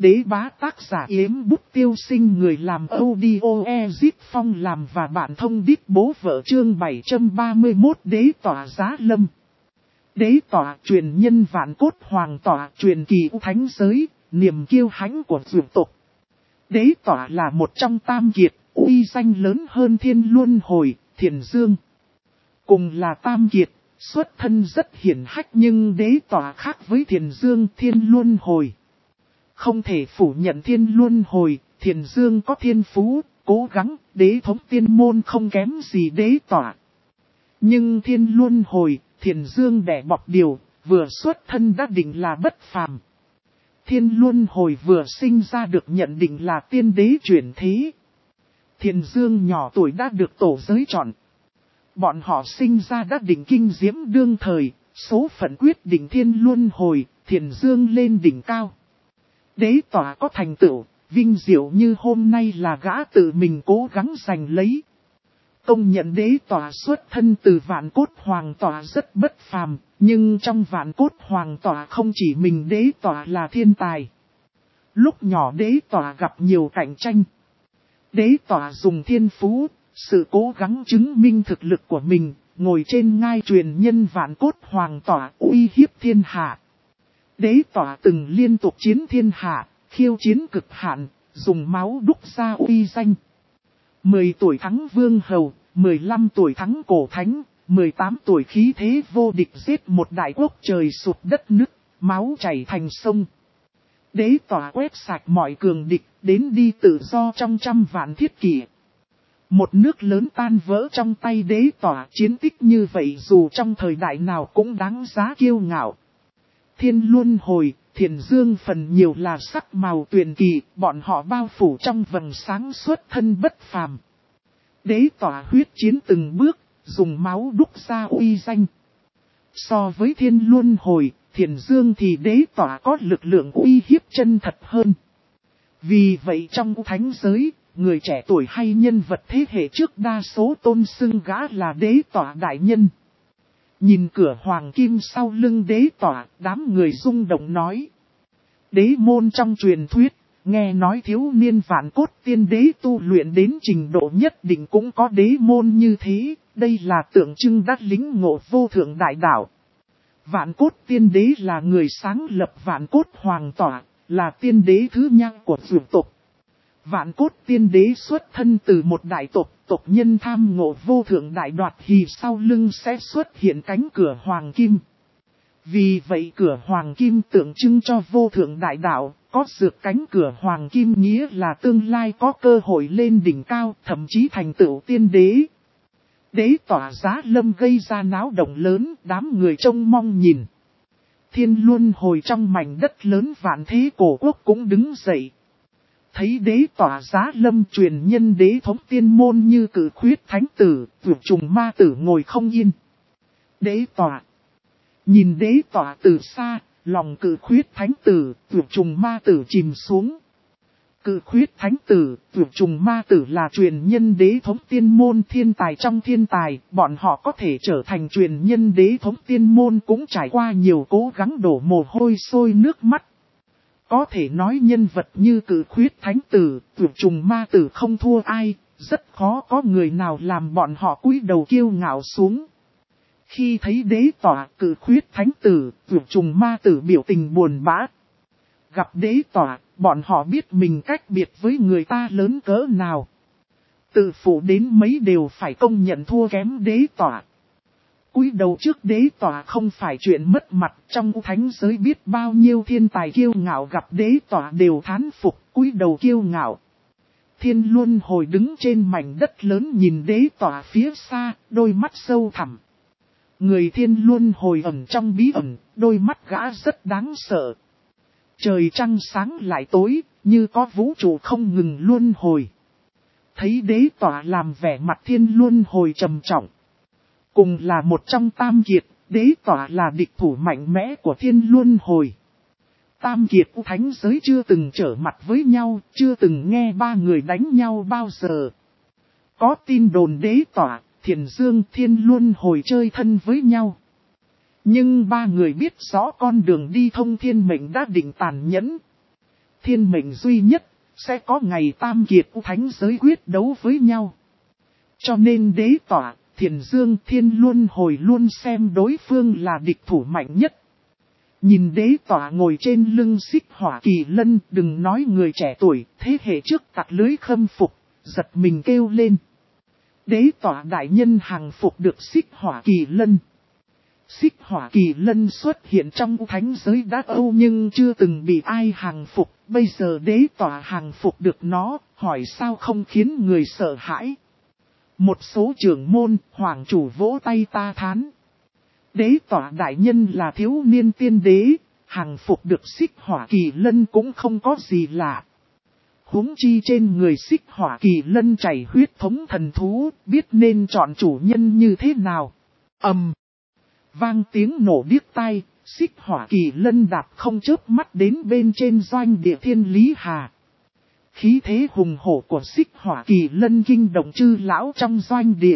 Đế bá tác giả Yếm Bút Tiêu Sinh, người làm audio Ezip Phong làm và bạn thông đít bố vợ, chương 731 Đế tỏa giá lâm. Đế tỏa truyền nhân vạn cốt hoàng tỏa, truyền kỳ thánh giới, niềm kiêu hãnh của dược tộc. Đế tỏa là một trong tam kiệt, uy danh lớn hơn Thiên Luân Hồi, Thiền Dương. Cùng là tam kiệt, xuất thân rất hiển hách, nhưng đế tỏa khác với Thiền Dương, Thiên Luân Hồi. Không thể phủ nhận Thiên Luân Hồi, Thiền Dương có thiên phú, cố gắng, đế thống tiên môn không kém gì đế tỏa. Nhưng Thiên Luân Hồi, Thiền Dương đẻ bọc điều, vừa xuất thân đã định là bất phàm. Thiên Luân Hồi vừa sinh ra được nhận định là tiên đế chuyển thế. Thiền Dương nhỏ tuổi đã được tổ giới chọn. Bọn họ sinh ra đã định kinh diễm đương thời, số phận quyết định Thiên Luân Hồi, Thiền Dương lên đỉnh cao. Đế tỏa có thành tựu, vinh diệu như hôm nay là gã tự mình cố gắng giành lấy. Công nhận đế tỏa xuất thân từ vạn cốt hoàng tỏa rất bất phàm, nhưng trong vạn cốt hoàng tỏa không chỉ mình đế tỏa là thiên tài. Lúc nhỏ đế tỏa gặp nhiều cạnh tranh. Đế tỏa dùng thiên phú, sự cố gắng chứng minh thực lực của mình, ngồi trên ngai truyền nhân vạn cốt hoàng tỏa uy hiếp thiên hạ. Đế tỏa từng liên tục chiến thiên hạ, khiêu chiến cực hạn, dùng máu đúc ra uy danh. 10 tuổi thắng vương hầu, 15 tuổi thắng cổ thánh, 18 tuổi khí thế vô địch giết một đại quốc, trời sụp đất nứt, máu chảy thành sông. Đế tỏa quét sạch mọi cường địch, đến đi tự do trong trăm vạn thiết kỷ. Một nước lớn tan vỡ trong tay đế tỏa, chiến tích như vậy dù trong thời đại nào cũng đáng giá kiêu ngạo. Thiên Luân Hồi, Thiền Dương phần nhiều là sắc màu tuyền kỳ, bọn họ bao phủ trong vầng sáng xuất thân bất phàm. Đế tỏa huyết chiến từng bước, dùng máu đúc ra uy danh. So với Thiên Luân Hồi, Thiền Dương thì đế tỏa có lực lượng uy hiếp chân thật hơn. Vì vậy trong thánh giới, người trẻ tuổi hay nhân vật thế hệ trước đa số tôn xưng gã là đế tỏa đại nhân. Nhìn cửa hoàng kim sau lưng đế tỏa, đám người rung động nói. Đế môn trong truyền thuyết, nghe nói thiếu niên vạn cốt tiên đế tu luyện đến trình độ nhất định cũng có đế môn như thế, đây là tượng trưng đắc lính ngộ vô thượng đại đạo. Vạn cốt tiên đế là người sáng lập vạn cốt hoàng tỏa, là tiên đế thứ nhang của dược tộc. Vạn cốt tiên đế xuất thân từ một đại tộc, tộc nhân tham ngộ vô thượng đại đoạt thì sau lưng sẽ xuất hiện cánh cửa hoàng kim. Vì vậy cửa hoàng kim tượng trưng cho vô thượng đại đạo, có dược cánh cửa hoàng kim nghĩa là tương lai có cơ hội lên đỉnh cao, thậm chí thành tựu tiên đế. Đế tỏa giá lâm gây ra náo động lớn, đám người trông mong nhìn. Thiên Luân Hồi trong mảnh đất lớn vạn thế cổ quốc cũng đứng dậy. Thấy đế tỏa giá lâm truyền nhân đế thống tiên môn như cử khuyết thánh tử, vượt trùng ma tử ngồi không yên. Đế tỏa. Nhìn đế tỏa từ xa, lòng cử khuyết thánh tử, vượt trùng ma tử chìm xuống. Cử khuyết thánh tử, vượt trùng ma tử là truyền nhân đế thống tiên môn thiên tài trong thiên tài, bọn họ có thể trở thành truyền nhân đế thống tiên môn cũng trải qua nhiều cố gắng đổ mồ hôi sôi nước mắt. Có thể nói nhân vật như cử khuyết thánh tử, vượt trùng ma tử không thua ai, rất khó có người nào làm bọn họ cúi đầu kiêu ngạo xuống. Khi thấy đế tỏa, cử khuyết thánh tử, vượt trùng ma tử biểu tình buồn bã. Gặp đế tỏa, bọn họ biết mình cách biệt với người ta lớn cỡ nào. Từ phụ đến mấy đều phải công nhận thua kém đế tỏa. Cúi đầu trước đế tỏa không phải chuyện mất mặt, trong thánh giới biết bao nhiêu thiên tài kiêu ngạo gặp đế tỏa đều thán phục, cúi đầu kiêu ngạo. Thiên Luân Hồi đứng trên mảnh đất lớn nhìn đế tỏa phía xa, đôi mắt sâu thẳm. Người Thiên Luân Hồi ẩn trong bí ẩn, đôi mắt gã rất đáng sợ. Trời trăng sáng lại tối, như có vũ trụ không ngừng luân hồi. Thấy đế tỏa làm vẻ mặt Thiên Luân Hồi trầm trọng. Cùng là một trong tam kiệt, đế tỏa là địch thủ mạnh mẽ của Thiên Luân Hồi. Tam kiệt thánh giới chưa từng trở mặt với nhau, chưa từng nghe ba người đánh nhau bao giờ. Có tin đồn đế tỏa, Thiền Dương, Thiên Luân Hồi chơi thân với nhau. Nhưng ba người biết rõ con đường đi thông thiên mệnh đã định tàn nhẫn. thiên mệnh duy nhất, sẽ có ngày tam kiệt thánh giới quyết đấu với nhau. Cho nên đế tỏa, Thiền Dương Thiên Luân Hồi luôn xem đối phương là địch thủ mạnh nhất. Nhìn đế tỏa ngồi trên lưng xích hỏa kỳ lân, đừng nói người trẻ tuổi, thế hệ trước tặc lưới khâm phục, giật mình kêu lên. Đế tỏa đại nhân hàng phục được xích hỏa kỳ lân. Xích hỏa kỳ lân xuất hiện trong thánh giới đã âu nhưng chưa từng bị ai hàng phục, bây giờ đế tỏa hàng phục được nó, hỏi sao không khiến người sợ hãi. Một số trưởng môn, hoàng chủ vỗ tay ta thán. Đế tỏa đại nhân là thiếu niên tiên đế, hàng phục được xích hỏa kỳ lân cũng không có gì lạ. Huống chi trên người xích hỏa kỳ lân chảy huyết thống thần thú, biết nên chọn chủ nhân như thế nào. Vang tiếng nổ điếc tai, xích hỏa kỳ lân đạp không chớp mắt đến bên trên doanh địa thiên lý hà. Khí thế hùng hổ của xích hỏa kỳ lân kinh động chư lão trong doanh địa.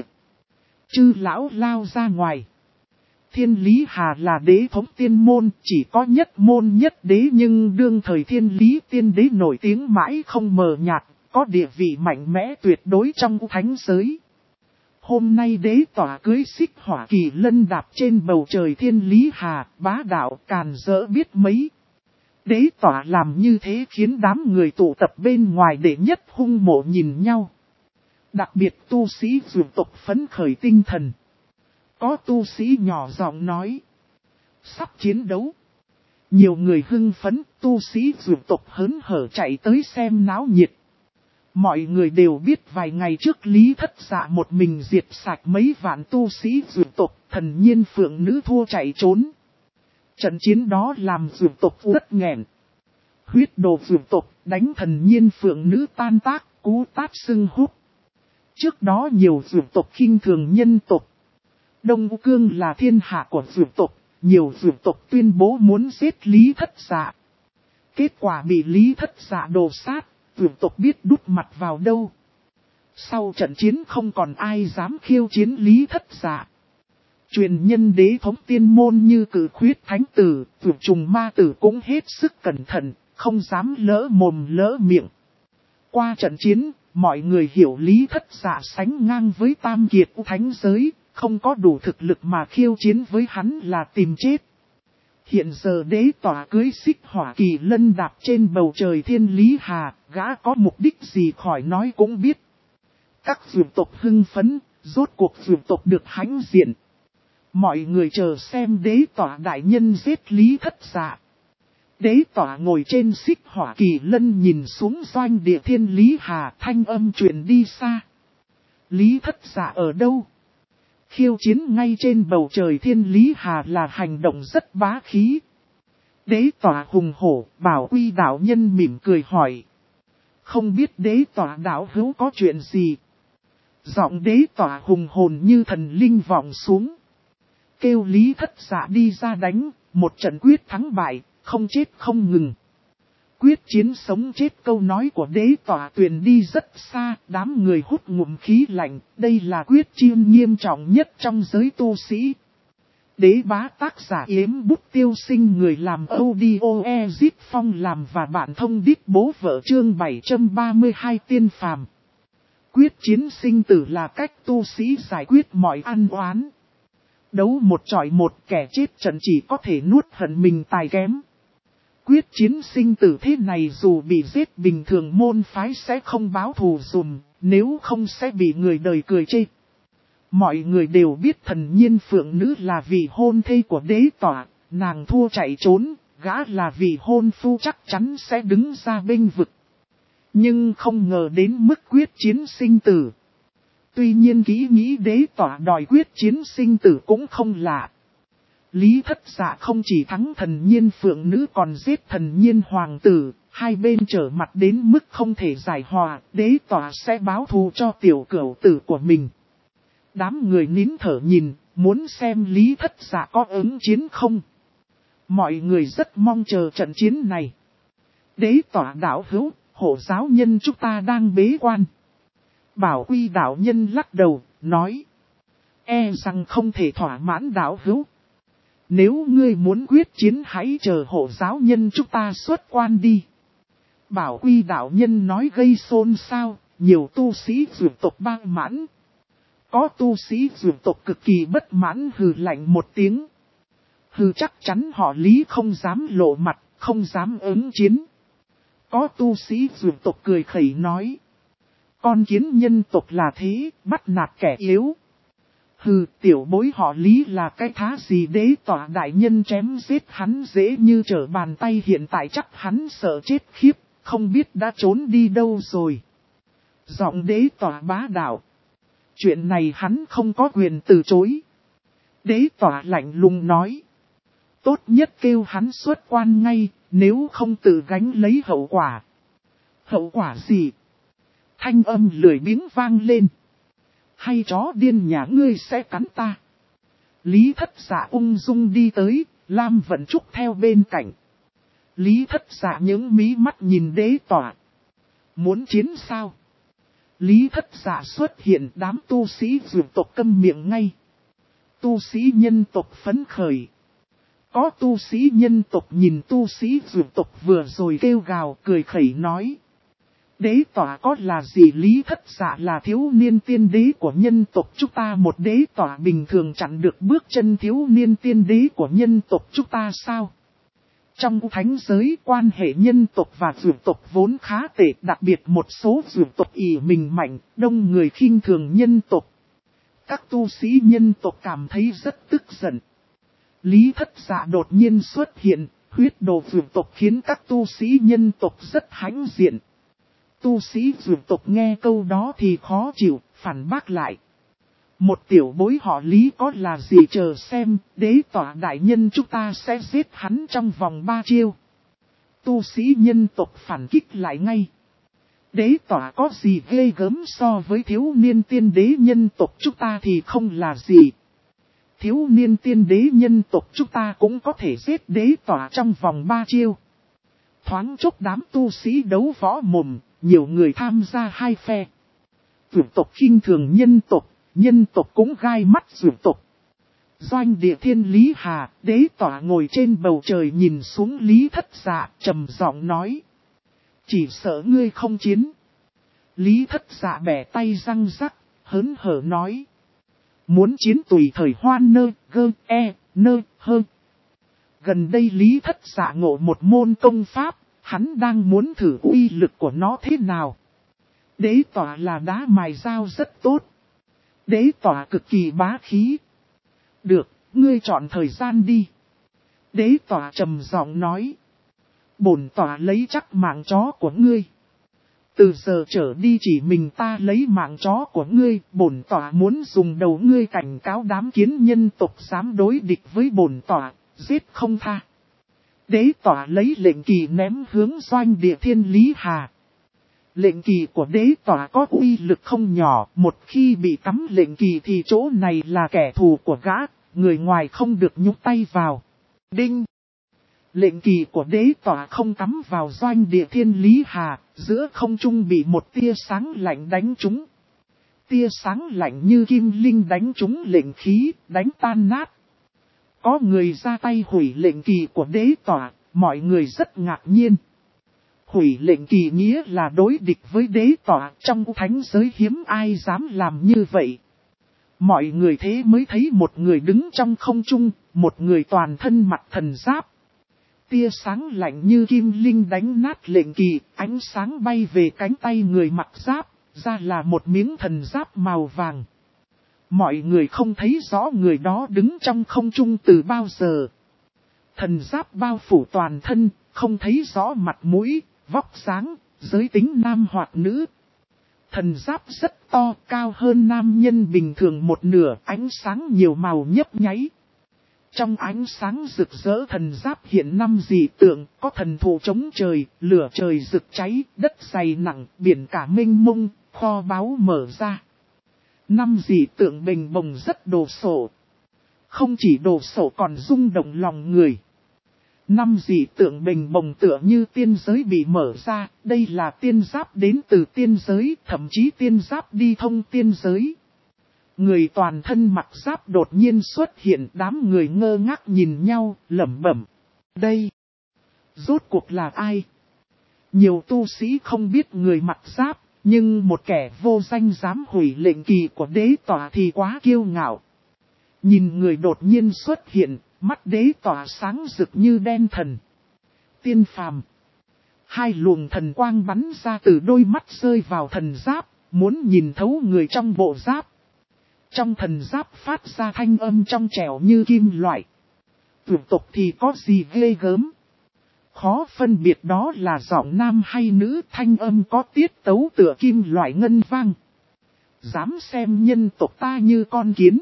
Chư lão lao ra ngoài. Thiên lý hà là đế thống tiên môn, chỉ có nhất môn nhất đế nhưng đương thời thiên lý tiên đế nổi tiếng mãi không mờ nhạt, có địa vị mạnh mẽ tuyệt đối trong thánh giới. Hôm nay đế tỏa cưới xích hỏa kỳ lân đạp trên bầu trời thiên lý hà, bá đạo càn rỡ biết mấy. Đế tỏa làm như thế khiến đám người tụ tập bên ngoài để nhất hung mộ nhìn nhau. Đặc biệt tu sĩ dược tộc phấn khởi tinh thần. Có tu sĩ nhỏ giọng nói. Sắp chiến đấu. Nhiều người hưng phấn, tu sĩ dược tộc hớn hở chạy tới xem náo nhiệt. Mọi người đều biết vài ngày trước Lý Thất Dạ một mình diệt sạch mấy vạn tu sĩ dược tộc, thần nhiên phượng nữ thua chạy trốn. Trận chiến đó làm dược tộc rất nghẹn. Huyết đồ dược tộc đánh thần nhiên phượng nữ tan tác, cú tát sưng húp. Trước đó nhiều dược tộc khinh thường nhân tộc. Đông Cương là thiên hạ của dược tộc, nhiều dược tộc tuyên bố muốn giết Lý Thất Dạ. Kết quả bị Lý Thất Dạ đồ sát, dược tộc biết đút mặt vào đâu. Sau trận chiến không còn ai dám khiêu chiến Lý Thất Dạ. Truyền nhân đế thống tiên môn như Cử Khuyết Thánh Tử, Vượt Trùng Ma Tử cũng hết sức cẩn thận, không dám lỡ mồm lỡ miệng. Qua trận chiến, mọi người hiểu Lý Thất Dạ sánh ngang với tam kiệt thánh giới, không có đủ thực lực mà khiêu chiến với hắn là tìm chết. Hiện giờ đế tỏa cưới xích hỏa kỳ lân đạp trên bầu trời thiên lý hà, gã có mục đích gì khỏi nói cũng biết. Các dược tộc hưng phấn, rốt cuộc dược tộc được hãnh diện. Mọi người chờ xem đế tỏa đại nhân giết Lý Thất Dạ. Đế tỏa ngồi trên xích hỏa kỳ lân nhìn xuống doanh địa thiên lý hà, thanh âm truyền đi xa. Lý Thất Dạ ở đâu? Khiêu chiến ngay trên bầu trời thiên lý hà là hành động rất bá khí. Đế tỏa hùng hổ, Bảo Uy đạo nhân mỉm cười hỏi. Không biết đế tỏa đạo hữu có chuyện gì? Giọng đế tỏa hùng hồn như thần linh vọng xuống. Kêu Lý Thất Dạ đi ra đánh, một trận quyết thắng bại, không chết không ngừng. Quyết chiến sống chết câu nói của đế tỏa truyền đi rất xa, đám người hút ngụm khí lạnh, đây là quyết chiến nghiêm trọng nhất trong giới tu sĩ. Đế bá tác giả Yếm Bút Tiêu Sinh người làm audio Ezip Phong làm và bản thông điệp bố vợ chương 732 tiên phàm. Quyết chiến sinh tử là cách tu sĩ giải quyết mọi ăn oán. Đấu một chọi một, kẻ chết trận chỉ có thể nuốt hận mình tài kém. Quyết chiến sinh tử thế này dù bị giết bình thường môn phái sẽ không báo thù dùm, nếu không sẽ bị người đời cười chê. Mọi người đều biết thần nhiên phượng nữ là vị hôn thê của đế tỏa, nàng thua chạy trốn, gã là vị hôn phu chắc chắn sẽ đứng ra bênh vực. Nhưng không ngờ đến mức quyết chiến sinh tử. Tuy nhiên nghĩ đế tỏa đòi quyết chiến sinh tử cũng không lạ. Lý Thất Dạ không chỉ thắng thần nhiên phượng nữ còn giết thần nhiên hoàng tử, hai bên trở mặt đến mức không thể giải hòa, đế tỏa sẽ báo thù cho tiểu cửu tử của mình. Đám người nín thở nhìn, muốn xem Lý Thất Dạ có ứng chiến không. Mọi người rất mong chờ trận chiến này. Đế tỏa đạo hữu, hộ giáo nhân chúng ta đang bế quan. Bảo Uy đạo nhân lắc đầu, nói. E rằng không thể thỏa mãn đạo hữu. Nếu ngươi muốn quyết chiến hãy chờ hộ giáo nhân chúng ta xuất quan đi. Bảo Quy đạo nhân nói gây xôn xao, nhiều tu sĩ dược tộc bang mãn. Có tu sĩ dược tộc cực kỳ bất mãn hừ lạnh một tiếng. Hừ chắc chắn họ Lý không dám lộ mặt, không dám ứng chiến. Có tu sĩ dược tộc cười khẩy nói. Con kiến nhân tộc là thế, bắt nạt kẻ yếu. Hừ, tiểu bối họ Lý là cái thá gì đế tỏa đại nhân chém giết hắn dễ như trở bàn tay, hiện tại chắc hắn sợ chết khiếp, không biết đã trốn đi đâu rồi. Giọng đế tỏa bá đạo. Chuyện này hắn không có quyền từ chối. Đế tỏa lạnh lùng nói. Tốt nhất kêu hắn xuất quan ngay, nếu không tự gánh lấy hậu quả. Hậu quả gì? Thanh âm lười biếng vang lên. Hay chó điên nhà ngươi sẽ cắn ta? Lý Thất Dạ ung dung đi tới, Lam Vận Trúc theo bên cạnh. Lý Thất Dạ những mí mắt nhìn đế tỏa. Muốn chiến sao? Lý Thất Dạ xuất hiện, đám tu sĩ dược tộc câm miệng ngay. Tu sĩ nhân tộc phấn khởi. Có tu sĩ nhân tộc nhìn tu sĩ dược tộc vừa rồi kêu gào cười khẩy nói. Đế tỏa có là gì? Lý Thất Dạ là thiếu niên tiên đế của nhân tộc chúng ta, một đế tỏa bình thường chặn được bước chân thiếu niên tiên đế của nhân tộc chúng ta sao? Trong thánh giới, quan hệ nhân tộc và dược tộc vốn khá tệ, đặc biệt một số dược tộc ỷ mình mạnh, đông người khinh thường nhân tộc. Các tu sĩ nhân tộc cảm thấy rất tức giận. Lý Thất Dạ đột nhiên xuất hiện, huyết đồ dược tộc khiến các tu sĩ nhân tộc rất hãnh diện. Tu sĩ dược tộc nghe câu đó thì khó chịu, phản bác lại. Một tiểu bối họ Lý có là gì, chờ xem, đế tỏa đại nhân chúng ta sẽ giết hắn trong vòng 3 chiêu. Tu sĩ nhân tộc phản kích lại ngay. Đế tỏa có gì ghê gớm so với thiếu niên tiên đế nhân tộc chúng ta thì không là gì. Thiếu niên tiên đế nhân tộc chúng ta cũng có thể giết đế tỏa trong vòng 3 chiêu. Thoáng chốc đám tu sĩ đấu võ mồm, nhiều người tham gia hai phe. Dược tộc khinh thường nhân tộc cũng gai mắt dược tộc. Doanh địa thiên Lý Hà, đế tỏa ngồi trên bầu trời nhìn xuống Lý Thất Dạ, trầm giọng nói. Chỉ sợ ngươi không chiến. Lý Thất Dạ bẻ tay răng rắc, hớn hở nói. Muốn chiến tùy thời hoan nơ, gơ, nơ, hơ. Gần đây Lý Thất Dạ ngộ một môn công pháp, hắn đang muốn thử uy lực của nó thế nào. Đế tỏa là đá mài dao rất tốt. Đế tỏa cực kỳ bá khí. Được, ngươi chọn thời gian đi. Đế tỏa trầm giọng nói. Bổn tỏa lấy chắc mạng chó của ngươi. Từ giờ trở đi chỉ mình ta lấy mạng chó của ngươi. Bổn tỏa muốn dùng đầu ngươi cảnh cáo đám kiến nhân tộc dám đối địch với bổn tỏa, giết không tha. Đế tỏa lấy lệnh kỳ ném hướng doanh địa thiên Lý Hà. Lệnh kỳ của đế tỏa có uy lực không nhỏ, một khi bị cắm lệnh kỳ thì chỗ này là kẻ thù của gã, người ngoài không được nhúc tay vào. Đinh! Lệnh kỳ của đế tỏa không cắm vào doanh địa thiên Lý Hà, giữa không trung bị một tia sáng lạnh đánh trúng. Tia sáng lạnh như kim linh đánh trúng lệnh khí, đánh tan nát. Có người ra tay hủy lệnh kỳ của đế tỏa, mọi người rất ngạc nhiên. Hủy lệnh kỳ nghĩa là đối địch với đế tỏa, trong thánh giới hiếm ai dám làm như vậy. Mọi người thế mới thấy một người đứng trong không trung, một người toàn thân mặc thần giáp. Tia sáng lạnh như kim linh đánh nát lệnh kỳ, ánh sáng bay về cánh tay người mặc giáp, ra là một miếng thần giáp màu vàng. Mọi người không thấy rõ người đó đứng trong không trung từ bao giờ. Thần giáp bao phủ toàn thân, không thấy rõ mặt mũi, vóc dáng, giới tính nam hoặc nữ. Thần giáp rất to, cao hơn nam nhân bình thường một nửa, ánh sáng nhiều màu nhấp nháy. Trong ánh sáng rực rỡ thần giáp hiện 5 dị tượng, có thần thụ chống trời, lửa trời rực cháy, đất dày nặng, biển cả mênh mông, kho báu mở ra. 5 dị tượng bình bồng rất đồ sộ. Không chỉ đồ sộ còn rung động lòng người. 5 dị tượng bình bồng tựa như tiên giới bị mở ra, đây là tiên giáp đến từ tiên giới, thậm chí tiên giáp đi thông tiên giới. Người toàn thân mặc giáp đột nhiên xuất hiện, đám người ngơ ngác nhìn nhau, lẩm bẩm. Đây, rốt cuộc là ai? Nhiều tu sĩ không biết người mặc giáp, nhưng một kẻ vô danh dám hủy lệnh kỳ của đế tỏa thì quá kiêu ngạo. Nhìn người đột nhiên xuất hiện, mắt đế tỏa sáng rực như đen thần. Tiên phàm. Hai luồng thần quang bắn ra từ đôi mắt rơi vào thần giáp, muốn nhìn thấu người trong bộ giáp. Trong thần giáp phát ra thanh âm trong trẻo như kim loại. Tuyệt tục thì có gì ghê gớm. Khó phân biệt đó là giọng nam hay nữ, thanh âm có tiết tấu tựa kim loại ngân vang. Dám xem nhân tộc ta như con kiến.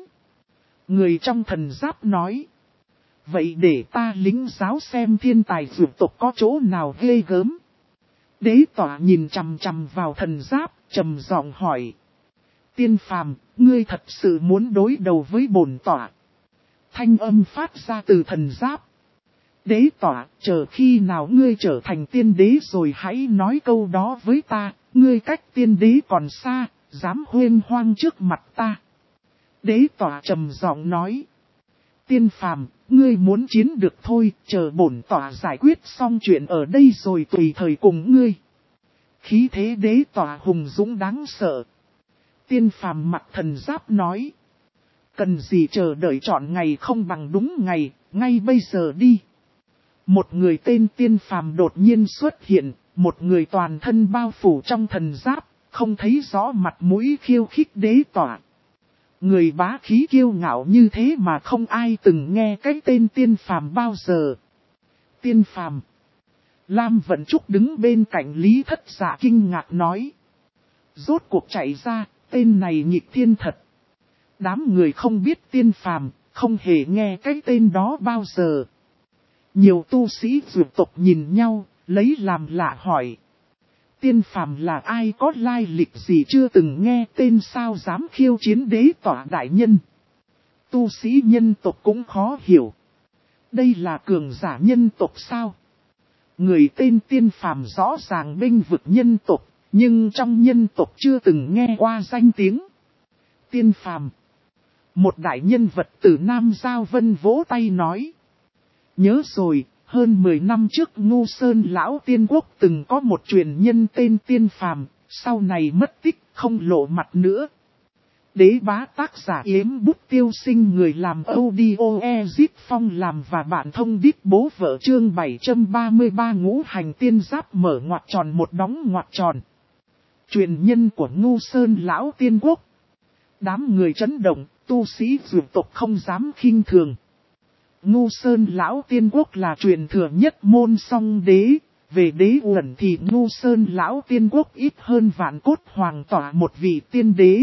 Người trong thần giáp nói. Vậy để ta lính giáo xem thiên tài dược tộc có chỗ nào ghê gớm. Đế tỏa nhìn chằm chằm vào thần giáp, trầm giọng hỏi. Tiên phàm, ngươi thật sự muốn đối đầu với bổn tỏa. Thanh âm phát ra từ thần giáp. Đế tỏa, chờ khi nào ngươi trở thành tiên đế rồi hãy nói câu đó với ta, ngươi cách tiên đế còn xa, dám huênh hoang trước mặt ta. Đế tỏa trầm giọng nói. Tiên phàm, ngươi muốn chiến được thôi, chờ bổn tỏa giải quyết xong chuyện ở đây rồi tùy thời cùng ngươi. Khí thế đế tỏa hùng dũng đáng sợ. Tiên phàm mặt thần giáp nói. Cần gì chờ đợi chọn ngày không bằng đúng ngày, ngay bây giờ đi. Một người tên tiên phàm đột nhiên xuất hiện, một người toàn thân bao phủ trong thần giáp, không thấy rõ mặt mũi khiêu khích đế tỏa. Người bá khí kiêu ngạo như thế mà không ai từng nghe cái tên tiên phàm bao giờ. Tiên phàm. Lam Vận Trúc đứng bên cạnh Lý Thất Dạ kinh ngạc nói. Rốt cuộc chạy ra, tên này nghịch thiên thật. Đám người không biết tiên phàm, không hề nghe cái tên đó bao giờ. Nhiều tu sĩ dược tộc nhìn nhau, lấy làm lạ hỏi. Tiên phàm là ai, có lai lịch gì chưa từng nghe tên, sao dám khiêu chiến đế tỏa đại nhân. Tu sĩ nhân tộc cũng khó hiểu. Đây là cường giả nhân tộc sao? Người tên tiên phàm rõ ràng bênh vực nhân tộc, nhưng trong nhân tộc chưa từng nghe qua danh tiếng. Tiên phàm. Một đại nhân vật từ Nam Giao Vân vỗ tay nói. Nhớ rồi, hơn 10 năm trước Ngô Sơn Lão Tiên Quốc từng có một truyền nhân tên Tiên Phàm, sau này mất tích, không lộ mặt nữa. Đế bá tác giả Yếm Bút Tiêu Sinh, người làm audio Ezip Phong làm và bạn thông đít bố vợ, chương 733 ngũ hành tiên giáp mở ngoặc tròn một đóng ngoặc tròn. Truyền nhân của Ngô Sơn Lão Tiên Quốc. Đám người chấn động, tu sĩ dược tộc không dám khinh thường. Ngô Sơn Lão Tiên Quốc là truyền thừa nhất môn song đế, về đế uẩn thì Ngô Sơn Lão Tiên Quốc ít hơn Vạn Cốt Hoàng tỏa một vị tiên đế.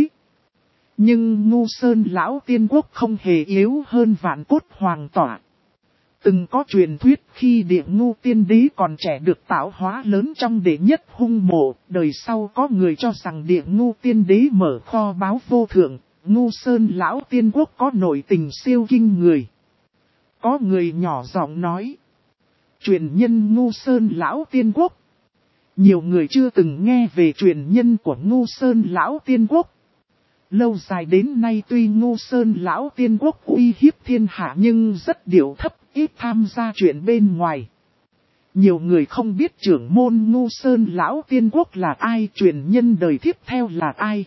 Nhưng Ngô Sơn Lão Tiên Quốc không hề yếu hơn Vạn Cốt Hoàng tỏa. Từng có truyền thuyết khi Địa Ngô Tiên Đế còn trẻ được tạo hóa lớn trong đệ nhất hung mộ, đời sau có người cho rằng Địa Ngô Tiên Đế mở kho báu vô thượng, Ngô Sơn Lão Tiên Quốc có nội tình siêu kinh người. Có người nhỏ giọng nói. Truyền nhân Ngô Sơn Lão Tiên Quốc. Nhiều người chưa từng nghe về truyền nhân của Ngô Sơn Lão Tiên Quốc. Lâu dài đến nay tuy Ngô Sơn Lão Tiên Quốc uy hiếp thiên hạ nhưng rất điệu thấp, ít tham gia chuyện bên ngoài. Nhiều người không biết trưởng môn Ngô Sơn Lão Tiên Quốc là ai, truyền nhân đời tiếp theo là ai.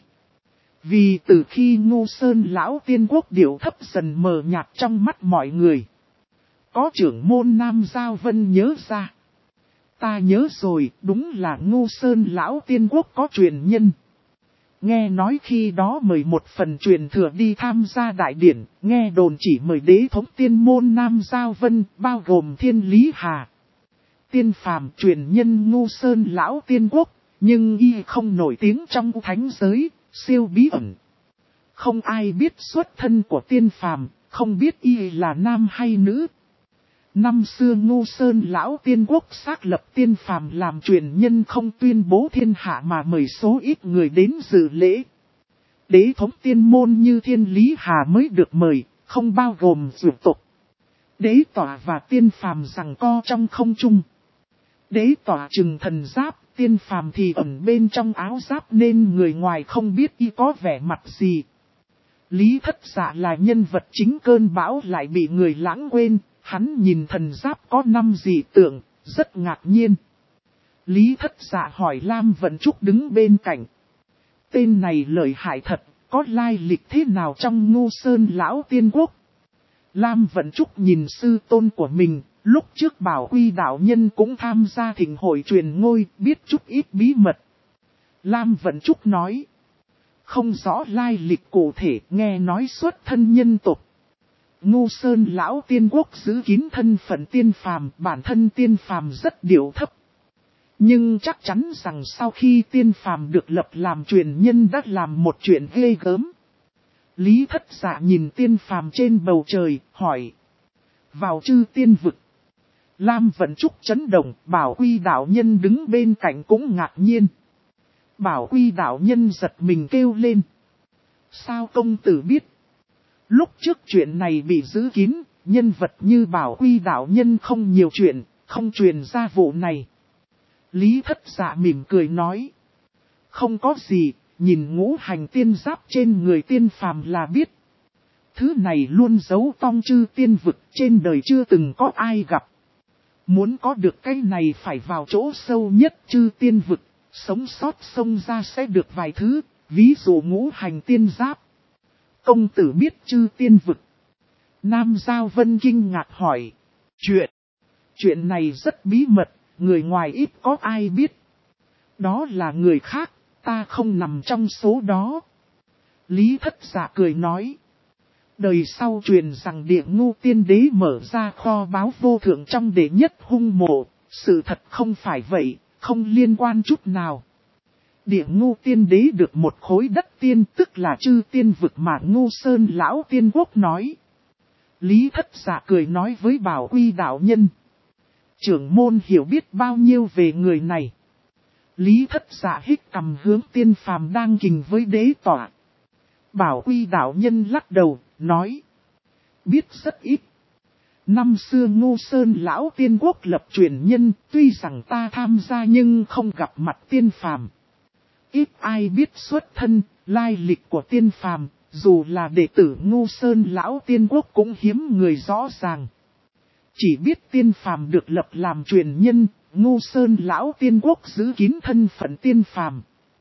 Vì từ khi Ngô Sơn Lão Tiên Quốc điệu thấp dần mờ nhạt trong mắt mọi người. Có trưởng môn Nam Giao Vân nhớ ra. Ta nhớ rồi, đúng là Ngô Sơn Lão Tiên Quốc có truyền nhân. Nghe nói khi đó mời một phần truyền thừa đi tham gia đại điển, nghe đồn chỉ mời đế thống tiên môn Nam Giao Vân, bao gồm Thiên Lý Hà. Tiên phàm truyền nhân Ngô Sơn Lão Tiên Quốc, nhưng y không nổi tiếng trong thánh giới, siêu bí ẩn. Không ai biết xuất thân của tiên phàm, không biết y là nam hay nữ. Năm xưa Ngô Sơn Lão Tiên Quốc xác lập tiên phàm làm truyền nhân, không tuyên bố thiên hạ mà mời số ít người đến dự lễ. Đế thống tiên môn như Thiên Lý Hà mới được mời, không bao gồm dược tộc. Đế tỏa và tiên phàm giằng co trong không trung. Đế tỏa trừng thần giáp, tiên phàm thì ẩn bên trong áo giáp nên người ngoài không biết y có vẻ mặt gì. Lý Thất Dạ là nhân vật chính cơn bão lại bị người lãng quên. Hắn nhìn thần giáp có 5 dị tượng, rất ngạc nhiên. Lý Thất Dạ hỏi Lam Vận Trúc đứng bên cạnh. Tên này lợi hại thật, có lai lịch thế nào trong Ngô Sơn lão tiên quốc? Lam Vận Trúc nhìn sư tôn của mình, lúc trước Bảo Quy đạo nhân cũng tham gia thịnh hội truyền ngôi, biết chút ít bí mật. Lam Vận Trúc nói, không rõ lai lịch cụ thể, nghe nói xuất thân nhân tộc. Ngô Sơn lão tiên quốc giữ kín thân phận tiên phàm, bản thân tiên phàm rất điệu thấp. Nhưng chắc chắn rằng sau khi tiên phàm được lập làm truyền nhân đã làm một chuyện ghê gớm. Lý Thất Dạ nhìn tiên phàm trên bầu trời, hỏi. Vào chư tiên vực. Lam Vận Trúc chấn động, Bảo Quy đạo nhân đứng bên cạnh cũng ngạc nhiên. Bảo Quy đạo nhân giật mình kêu lên. Sao công tử biết? Lúc trước chuyện này bị giữ kín, nhân vật như Bảo Quy đạo nhân không nhiều chuyện, không truyền ra vụ này. Lý Thất Dạ mỉm cười nói. Không có gì, nhìn ngũ hành tiên giáp trên người tiên phàm là biết. Thứ này luôn giấu trong chư tiên vực, trên đời chưa từng có ai gặp. Muốn có được cái này phải vào chỗ sâu nhất chư tiên vực, sống sót xông ra sẽ được vài thứ, ví dụ ngũ hành tiên giáp. Công tử biết chư tiên vực. Nam Giao Vân kinh ngạc hỏi. Chuyện này rất bí mật, người ngoài ít có ai biết. Đó là người khác, ta không nằm trong số đó. Lý Thất Dạ cười nói. Đời sau truyền rằng Địa Ngưu Tiên Đế mở ra kho báu vô thượng trong đệ nhất hung mộ. Sự thật không phải vậy, không liên quan chút nào. Địa Ngưu Tiên Đế được một khối đất tiên, tức là chư tiên vực mà Ngô Sơn lão tiên quốc nói. Lý Thất Dạ cười nói với Bảo Quy đạo nhân. Trưởng môn hiểu biết bao nhiêu về người này. Lý Thất Dạ hít cằm hướng tiên phàm đang kình với đế tọa. Bảo Quy đạo nhân lắc đầu, nói. Biết rất ít. Năm xưa Ngô Sơn lão tiên quốc lập truyền nhân, tuy rằng ta tham gia nhưng không gặp mặt tiên phàm. Ít ai biết xuất thân, lai lịch của tiên phàm, dù là đệ tử Ngô Sơn lão tiên quốc cũng hiếm người rõ ràng. Chỉ biết tiên phàm được lập làm truyền nhân, Ngô Sơn lão tiên quốc giữ kín thân phận tiên phàm.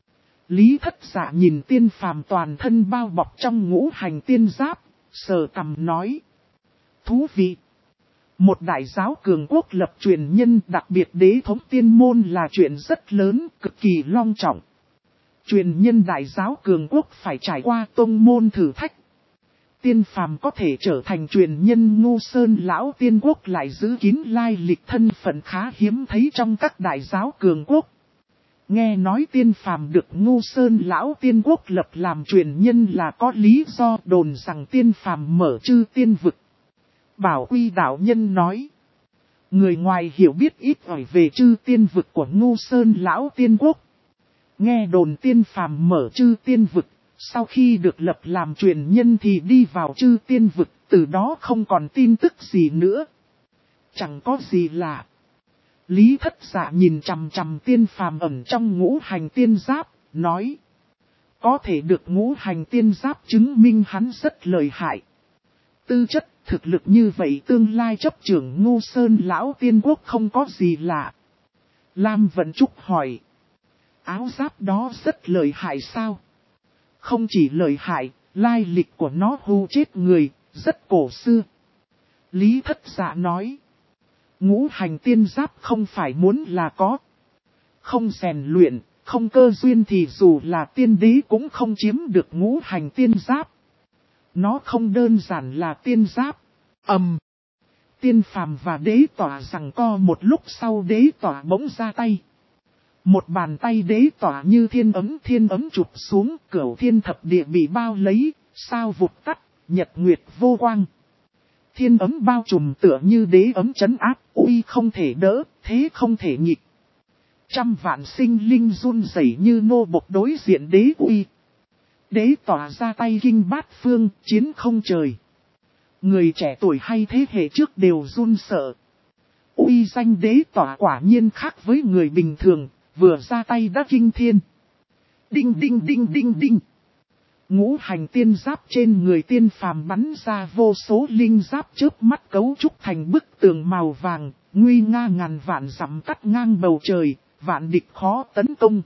Lý Thất Dạ nhìn tiên phàm toàn thân bao bọc trong ngũ hành tiên giáp, sờ cằm nói. Thú vị! Một đại giáo cường quốc lập truyền nhân, đặc biệt đế thống tiên môn là chuyện rất lớn, cực kỳ long trọng. Truyền nhân đại giáo cường quốc phải trải qua tông môn thử thách. Tiên phàm có thể trở thành truyền nhân Ngô Sơn lão tiên quốc lại giữ kín lai lịch thân phận khá hiếm thấy trong các đại giáo cường quốc. Nghe nói tiên phàm được Ngô Sơn lão tiên quốc lập làm truyền nhân là có lý do, đồn rằng tiên phàm mở chư tiên vực. Bảo Quy đạo nhân nói. Người ngoài hiểu biết ít ỏi về chư tiên vực của Ngô Sơn lão tiên quốc. Nghe đồn tiên phàm mở chư tiên vực, sau khi được lập làm truyền nhân thì đi vào chư tiên vực, từ đó không còn tin tức gì nữa. Chẳng có gì lạ. Lý Thất Dạ nhìn chằm chằm tiên phàm ẩn trong ngũ hành tiên giáp, nói. Có thể được ngũ hành tiên giáp chứng minh hắn rất lợi hại. Tư chất, thực lực như vậy tương lai chấp trưởng Ngô Sơn lão tiên quốc không có gì lạ. Lam Vận Trúc hỏi. Áo giáp đó rất lợi hại sao? Không chỉ lợi hại, lai lịch của nó hù chết người, rất cổ xưa. Lý Thất Dạ nói. Ngũ hành tiên giáp không phải muốn là có. Không rèn luyện, không cơ duyên thì dù là tiên đế cũng không chiếm được ngũ hành tiên giáp. Nó không đơn giản là tiên giáp. Tiên phàm và đế tỏa giằng co một lúc sau đế tỏa bỗng ra tay. Một bàn tay đế tỏa như thiên ấm chụp xuống, cửu thiên thập địa bị bao lấy, sao vụt tắt, nhật nguyệt vô quang. Thiên ấm bao trùm tựa như đế ấm trấn áp, uy không thể đỡ, thế không thể nhịp. Trăm vạn sinh linh run rẩy như nô bộc đối diện đế uy. Đế tỏa ra tay kinh bát phương, chiến không trời. Người trẻ tuổi hay thế hệ trước đều run sợ. Uy danh đế tỏa quả nhiên khác với người bình thường, vừa ra tay đã kinh thiên. Đinh đinh đinh đinh đinh. Ngũ hành tiên giáp trên người tiên phàm bắn ra vô số linh giáp chớp mắt cấu trúc thành bức tường màu vàng, nguy nga ngàn vạn dặm cắt ngang bầu trời, vạn địch khó tấn công.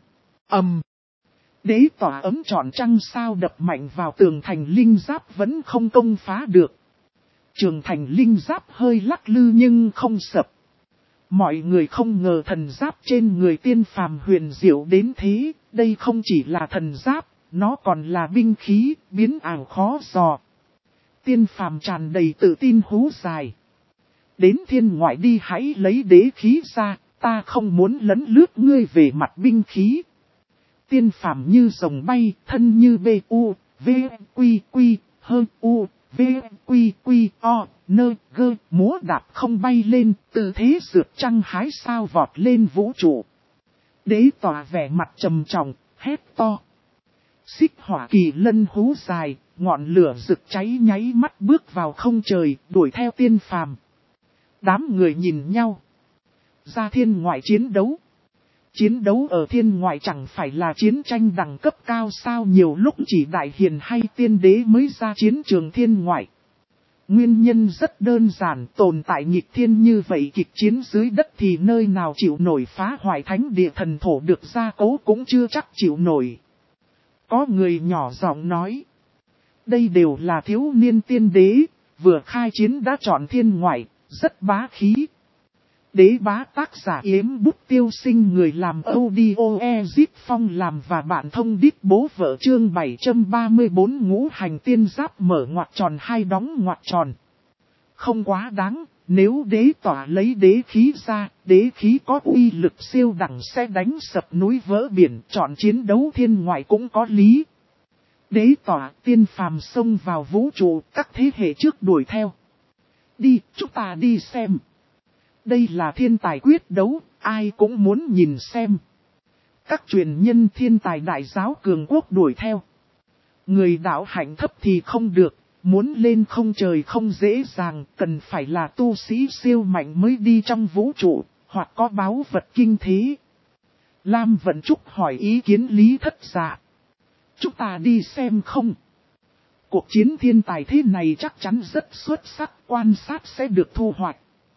Đế tỏa ấm tròn trăng sao đập mạnh vào tường thành linh giáp vẫn không công phá được. Trường thành linh giáp hơi lắc lư nhưng không sập. Mọi người không ngờ thần giáp trên người tiên phàm huyền diệu đến thế, đây không chỉ là thần giáp, nó còn là binh khí, biến ảo khó dò. Tiên phàm tràn đầy tự tin hú dài. Đến thiên ngoại đi hãy lấy đế khí ra, ta không muốn lấn lướt ngươi về mặt binh khí. Tiên phàm như rồng bay, thân như bê u, v, quy quy, hơn u, v, quy quy, o, nơ, gơ, múa đạp không bay lên, tư thế dược trăng hái sao vọt lên vũ trụ. Đế tỏa vẻ mặt trầm trọng, hét to. Xích hỏa kỳ lân hú dài, ngọn lửa rực cháy nháy mắt bước vào không trời, đuổi theo tiên phàm. Đám người nhìn nhau. Ra thiên ngoại chiến đấu. Chiến đấu ở thiên ngoại chẳng phải là chiến tranh đẳng cấp cao sao, nhiều lúc chỉ đại hiền hay tiên đế mới ra chiến trường thiên ngoại. Nguyên nhân rất đơn giản, tồn tại nghịch thiên như vậy kịch chiến dưới đất thì nơi nào chịu nổi, phá hoại thánh địa thần thổ được gia cố cũng chưa chắc chịu nổi. Có người nhỏ giọng nói. Đây đều là thiếu niên tiên đế, vừa khai chiến đã chọn thiên ngoại, rất bá khí. Đế bá tác giả Yếm Bút Tiêu Sinh, người làm audio Ezip Phong làm và bạn thông đít bố vợ, chương 734 ngũ hành tiên giáp mở ngoặc tròn hai đóng ngoặc tròn. Không quá đáng, nếu đế tỏa lấy đế khí ra, đế khí có uy lực siêu đẳng sẽ đánh sập núi vỡ biển, chọn chiến đấu thiên ngoại cũng có lý. Đế tỏa tiên phàm xông vào vũ trụ, các thế hệ trước đuổi theo. Đi, chúng ta đi xem. Đây là thiên tài quyết đấu, ai cũng muốn nhìn xem. Các truyền nhân thiên tài đại giáo cường quốc đuổi theo. Người đạo hạnh thấp thì không được, muốn lên không trời không dễ dàng, cần phải là tu sĩ siêu mạnh mới đi trong vũ trụ, hoặc có báu vật kinh thế. Lam Vận Trúc hỏi ý kiến Lý Thất Dạ. Chúng ta đi xem không? Cuộc chiến thiên tài thế này chắc chắn rất xuất sắc, quan sát sẽ được thu hoạch.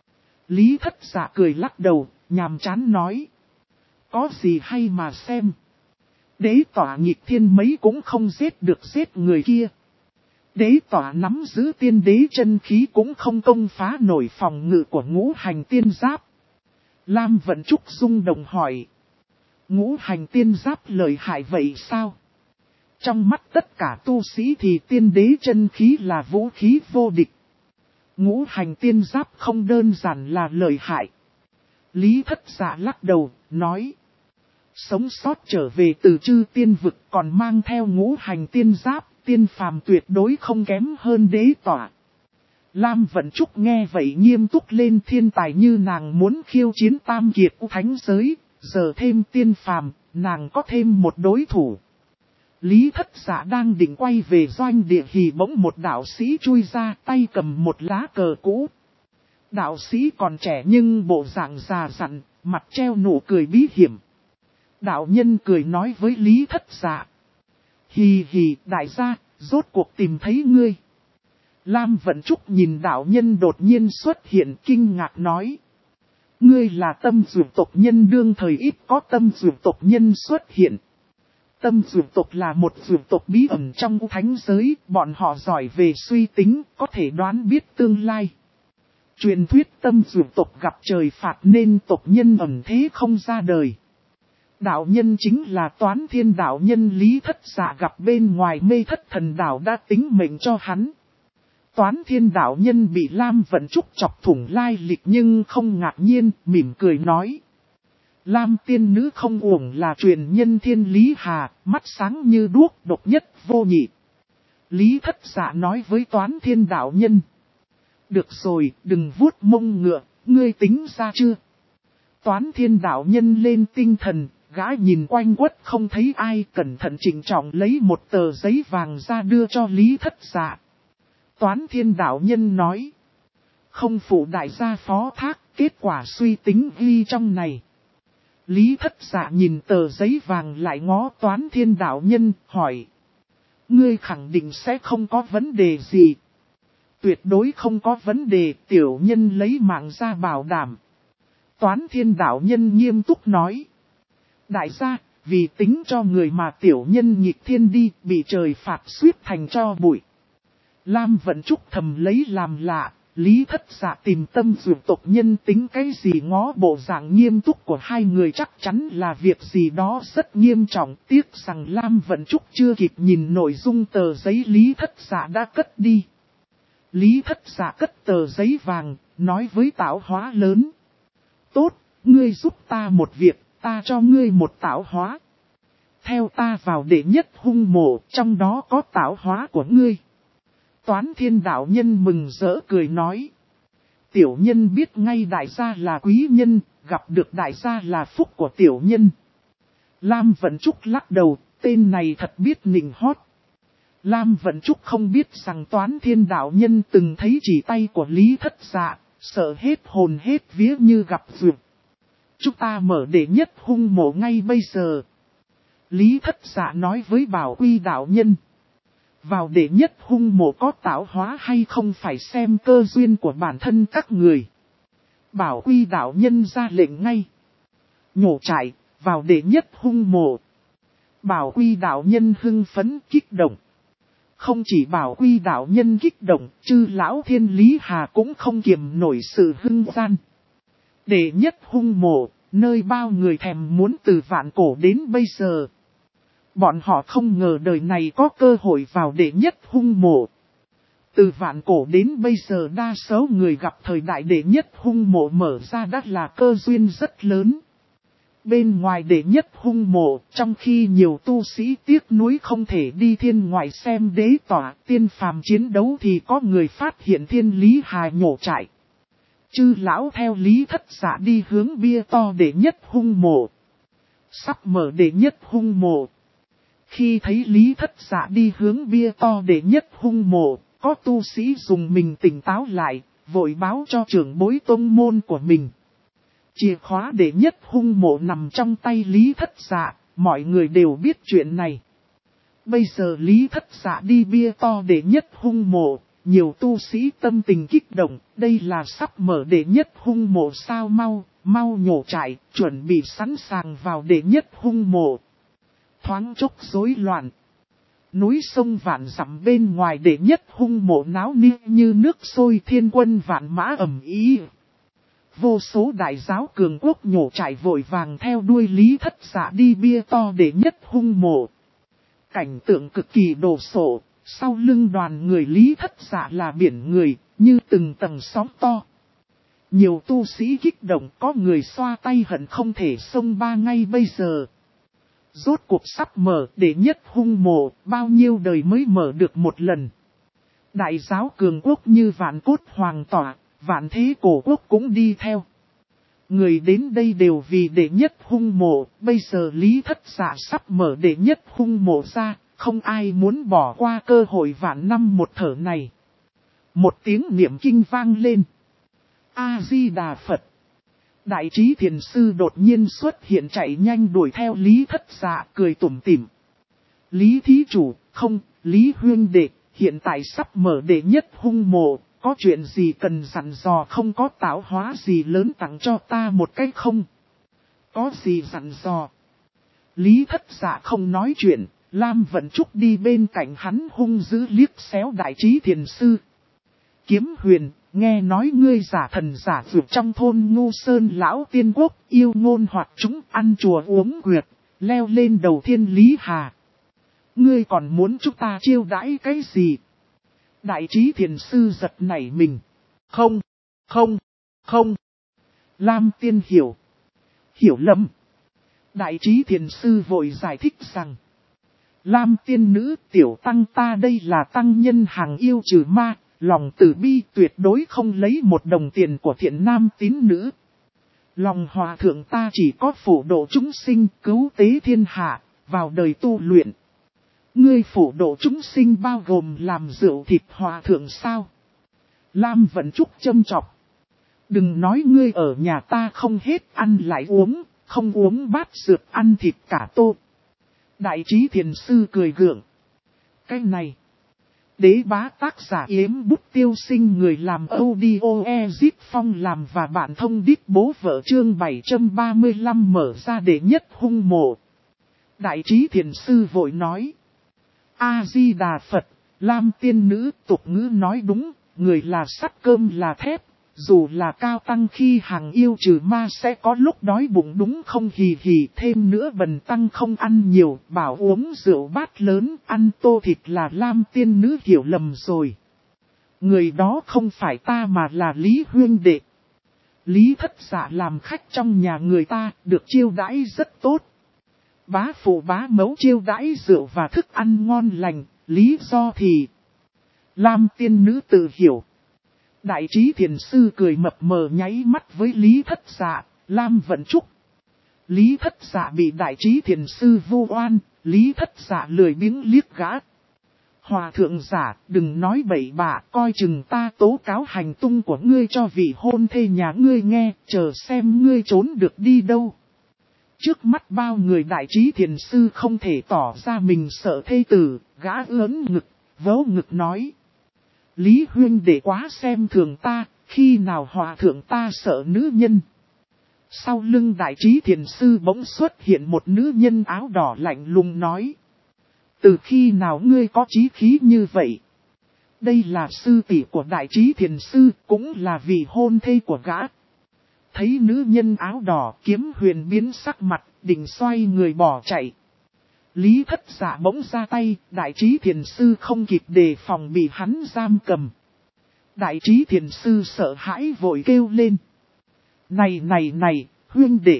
Lý Thất Dạ cười lắc đầu, nhàm chán nói. Có gì hay mà xem. Đế tỏa nghịch thiên mấy cũng không giết được giết người kia. Đế tỏa nắm giữ tiên đế chân khí cũng không công phá nổi phòng ngự của ngũ hành tiên giáp. Lam Vận Trúc rung động hỏi. Ngũ hành tiên giáp lợi hại vậy sao? Trong mắt tất cả tu sĩ thì tiên đế chân khí là vũ khí vô địch. Ngũ hành tiên giáp không đơn giản là lợi hại. Lý Thất Dạ lắc đầu, nói. Sống sót trở về từ chư tiên vực còn mang theo ngũ hành tiên giáp, tiên phàm tuyệt đối không kém hơn đế tỏa. Lam Vận Trúc nghe vậy nghiêm túc lên, thiên tài như nàng muốn khiêu chiến tam kiệt của thánh giới, giờ thêm tiên phàm, nàng có thêm một đối thủ. Lý Thất Dạ đang định quay về doanh địa thì bỗng một đạo sĩ chui ra, tay cầm một lá cờ cũ. Đạo sĩ còn trẻ nhưng bộ dạng già dặn, mặt treo nụ cười bí hiểm. Đạo nhân cười nói với Lý Thất Dạ. Hì hì, đại gia, rốt cuộc tìm thấy ngươi. Lam Vận Trúc nhìn đạo nhân đột nhiên xuất hiện, kinh ngạc nói. Ngươi là Tâm Dược tộc nhân, đương thời ít có Tâm Dược tộc nhân xuất hiện. Tâm Dược tộc là một dược tộc bí ẩn trong thánh giới, bọn họ giỏi về suy tính, có thể đoán biết tương lai. Truyền thuyết Tâm Dược tộc gặp trời phạt nên tộc nhân ẩn thế không ra đời. Đạo nhân chính là Toán Thiên đạo nhân. Lý Thất Dạ gặp bên ngoài Mê Thất Thần đảo đã tính mệnh cho hắn. Toán Thiên đạo nhân bị Lam Vận Trúc chọc thủng lai lịch nhưng không ngạc nhiên, mỉm cười nói. Lam tiên nữ không uổng là truyền nhân Thiên Lý Hà, mắt sáng như đuốc, độc nhất vô nhị. Lý Thất Dạ nói với Toán Thiên đạo nhân. Được rồi, đừng vuốt mông ngựa, ngươi tính ra chưa? Toán Thiên đạo nhân lên tinh thần, gã nhìn quanh quất không thấy ai, cẩn thận chỉnh trọng lấy một tờ giấy vàng ra đưa cho Lý Thất Dạ. Toán Thiên đạo nhân nói. Không phụ đại gia phó thác, kết quả suy tính ghi trong này. Lý Thất Dạ nhìn tờ giấy vàng lại ngó Toán Thiên đạo nhân, hỏi. Ngươi khẳng định sẽ không có vấn đề gì. Tuyệt đối không có vấn đề, tiểu nhân lấy mạng ra bảo đảm. Toán Thiên đạo nhân nghiêm túc nói. Đại gia, vì tính cho người mà tiểu nhân nhịp thiên đi, bị trời phạt suýt thành cho bụi. Lam Vận Trúc thầm lấy làm lạ, Lý Thất Dạ tìm tâm dụ tộc nhân tính cái gì ngó bộ dạng nghiêm túc của hai người chắc chắn là việc gì đó rất nghiêm trọng. Tiếc rằng Lam Vận Trúc chưa kịp nhìn nội dung tờ giấy Lý Thất Dạ đã cất đi. Lý Thất Dạ cất tờ giấy vàng, nói với Tạo Hóa lớn. Tốt, ngươi giúp ta một việc, ta cho ngươi một tạo hóa. Theo ta vào đệ nhất hung mộ, trong đó có tạo hóa của ngươi. Toán Thiên đạo nhân mừng rỡ cười nói. Tiểu nhân biết ngay đại gia là quý nhân, gặp được đại gia là phúc của tiểu nhân. Lam Vận Trúc lắc đầu, tên này thật biết nịnh hót. Lam Vận Trúc không biết rằng Toán Thiên đạo nhân từng thấy chỉ tay của Lý Thất Dạ, sợ hết hồn hết vía như gặp duyệt. Chúng ta mở đệ nhất hung mộ ngay bây giờ. Lý Thất Dạ nói với Bảo Quy đạo nhân. Vào đệ nhất hung mộ có tạo hóa hay không phải xem cơ duyên của bản thân các người. Bảo Quy đạo nhân ra lệnh ngay. Nhổ trại, vào đệ nhất hung mộ. Bảo Quy đạo nhân hưng phấn kích động. Không chỉ Bảo Quy đạo nhân kích động, chư lão Thiên Lý Hà cũng không kiềm nổi sự hưng gian. Đệ nhất hung mộ, nơi bao người thèm muốn từ vạn cổ đến bây giờ. Bọn họ không ngờ đời này có cơ hội vào đệ nhất hung mộ. Từ vạn cổ đến bây giờ đa số người gặp thời đại đệ nhất hung mộ mở ra đã là cơ duyên rất lớn. Bên ngoài đệ nhất hung mộ, trong khi nhiều tu sĩ tiếc nuối không thể đi thiên ngoại xem đế tỏa tiên phàm chiến đấu thì có người phát hiện Thiên Lý Hà nhổ trại. Chư lão theo Lý Thất Dạ đi hướng bia to đệ nhất hung mộ. Sắp mở đệ nhất hung mộ. Khi thấy Lý Thất Dạ đi hướng bia to đệ nhất hung mộ, có tu sĩ dùng mình tỉnh táo lại, vội báo cho trưởng bối tông môn của mình. Chìa khóa đệ nhất hung mộ nằm trong tay Lý Thất Dạ, mọi người đều biết chuyện này. Bây giờ Lý Thất Dạ đi bia to đệ nhất hung mộ, nhiều tu sĩ tâm tình kích động, đây là sắp mở đệ nhất hung mộ sao mau nhổ trại, chuẩn bị sẵn sàng vào đệ nhất hung mộ. Thoáng chốc rối loạn. Núi sông vạn dặm bên ngoài đệ nhất hung mộ náo nhiệt như nước sôi, thiên quân vạn mã ầm ĩ. Vô số đại giáo cường quốc nhổ trại vội vàng theo đuôi Lý Thất Dạ đi bia to đệ nhất hung mộ. Cảnh tượng cực kỳ đồ sộ, sau lưng đoàn người Lý Thất Dạ là biển người, như từng tầng sóng to. Nhiều tu sĩ kích động, có người xoa tay hận không thể xông ba ngay bây giờ. Rốt cuộc sắp mở đệ nhất hung mộ, bao nhiêu đời mới mở được một lần. Đại giáo cường quốc như Vạn Cốt Hoàng Tỏa, Vạn Thế Cổ Quốc cũng đi theo. Người đến đây đều vì đệ nhất hung mộ, bây giờ Lý Thất Dạ sắp mở đệ nhất hung mộ ra, không ai muốn bỏ qua cơ hội vạn năm một thở này. Một tiếng niệm kinh vang lên. A-di-đà Phật. Đại trí thiền sư đột nhiên xuất hiện chạy nhanh đuổi theo Lý Thất Dạ cười tủm tỉm. Lý thí chủ, không, Lý huynh đệ, hiện tại sắp mở đệ nhất hung mộ, có chuyện gì cần dặn dò không, có tạo hóa gì lớn tặng cho ta một cái không? Có gì dặn dò? Lý Thất Dạ không nói chuyện, Lam Vận Trúc đi bên cạnh hắn hung dữ liếc xéo đại trí thiền sư. Kiếm Huyền, nghe nói ngươi giả thần giả vượt trong thôn Ngô Sơn lão tiên quốc, yêu ngôn hoặc chúng ăn chùa uống quyệt, leo lên đầu Thiên Lý Hà. Ngươi còn muốn chúng ta chiêu đãi cái gì? Đại trí thiền sư giật nảy mình. Không. Lam tiên hiểu lầm. Đại trí thiền sư vội giải thích rằng. Lam tiên nữ tiểu tăng ta đây là tăng nhân hàng yêu trừ ma. Lòng từ bi tuyệt đối không lấy một đồng tiền của thiện nam tín nữ. Lòng hòa thượng ta chỉ có phổ độ chúng sinh cứu tế thiên hạ, vào đời tu luyện. Ngươi phổ độ chúng sinh bao gồm làm rượu thịt hòa thượng sao? Lam Vận Trúc châm chọc. Đừng nói ngươi ở nhà ta không hết ăn lại uống, không uống bát dược ăn thịt cả tô. Đại trí thiền sư cười gượng. Cái này. Đế bá tác giả Yếm Bút Tiêu Sinh, người làm audio Ezip Phong làm và bạn thông đít bố vợ, chương 735 mở ra đệ nhất hung mộ. Đại trí thiền sư vội nói. A-di-đà Phật, Lam tiên nữ tục ngữ nói đúng, người là sắt cơm là thép, dù là cao tăng khi hàng yêu trừ ma sẽ có lúc đói bụng đúng không, hì hì. Thêm nữa bần tăng không ăn nhiều, bảo uống rượu bát lớn, ăn tô thịt là Lam tiên nữ hiểu lầm rồi. Người đó không phải ta mà là Lý huynh đệ. Lý thất dạ làm khách trong nhà người ta, được chiêu đãi rất tốt. Bá phụ bá mẫu chiêu đãi rượu và thức ăn ngon lành, lý do thì Lam tiên nữ tự hiểu. Đại trí thiền sư cười mập mờ nháy mắt với Lý thất dạ, Lam vận trúc. Lý thất dạ bị đại trí thiền sư vu oan, Lý thất dạ lười biếng liếc gã. Hòa thượng giả, đừng nói bậy bạ, coi chừng ta tố cáo hành tung của ngươi cho vị hôn thê nhà ngươi nghe, chờ xem ngươi trốn được đi đâu. Trước mắt bao người đại trí thiền sư không thể tỏ ra mình sợ thê tử, gã ớn ngực, vớ ngực nói. Lý huynh đệ quá xem thường ta, khi nào hòa thượng ta sợ nữ nhân. Sau lưng đại trí thiền sư bỗng xuất hiện một nữ nhân áo đỏ lạnh lùng nói. Từ khi nào ngươi có chí khí như vậy? Đây là sư tỷ của đại trí thiền sư, cũng là vị hôn thê của gã. Thấy nữ nhân áo đỏ, Kiếm Huyền biến sắc mặt, định xoay người bỏ chạy. Lý thất dạ bỗng ra tay, đại trí thiền sư không kịp đề phòng bị hắn giam cầm. Đại trí thiền sư sợ hãi vội kêu lên. Này, huynh đệ,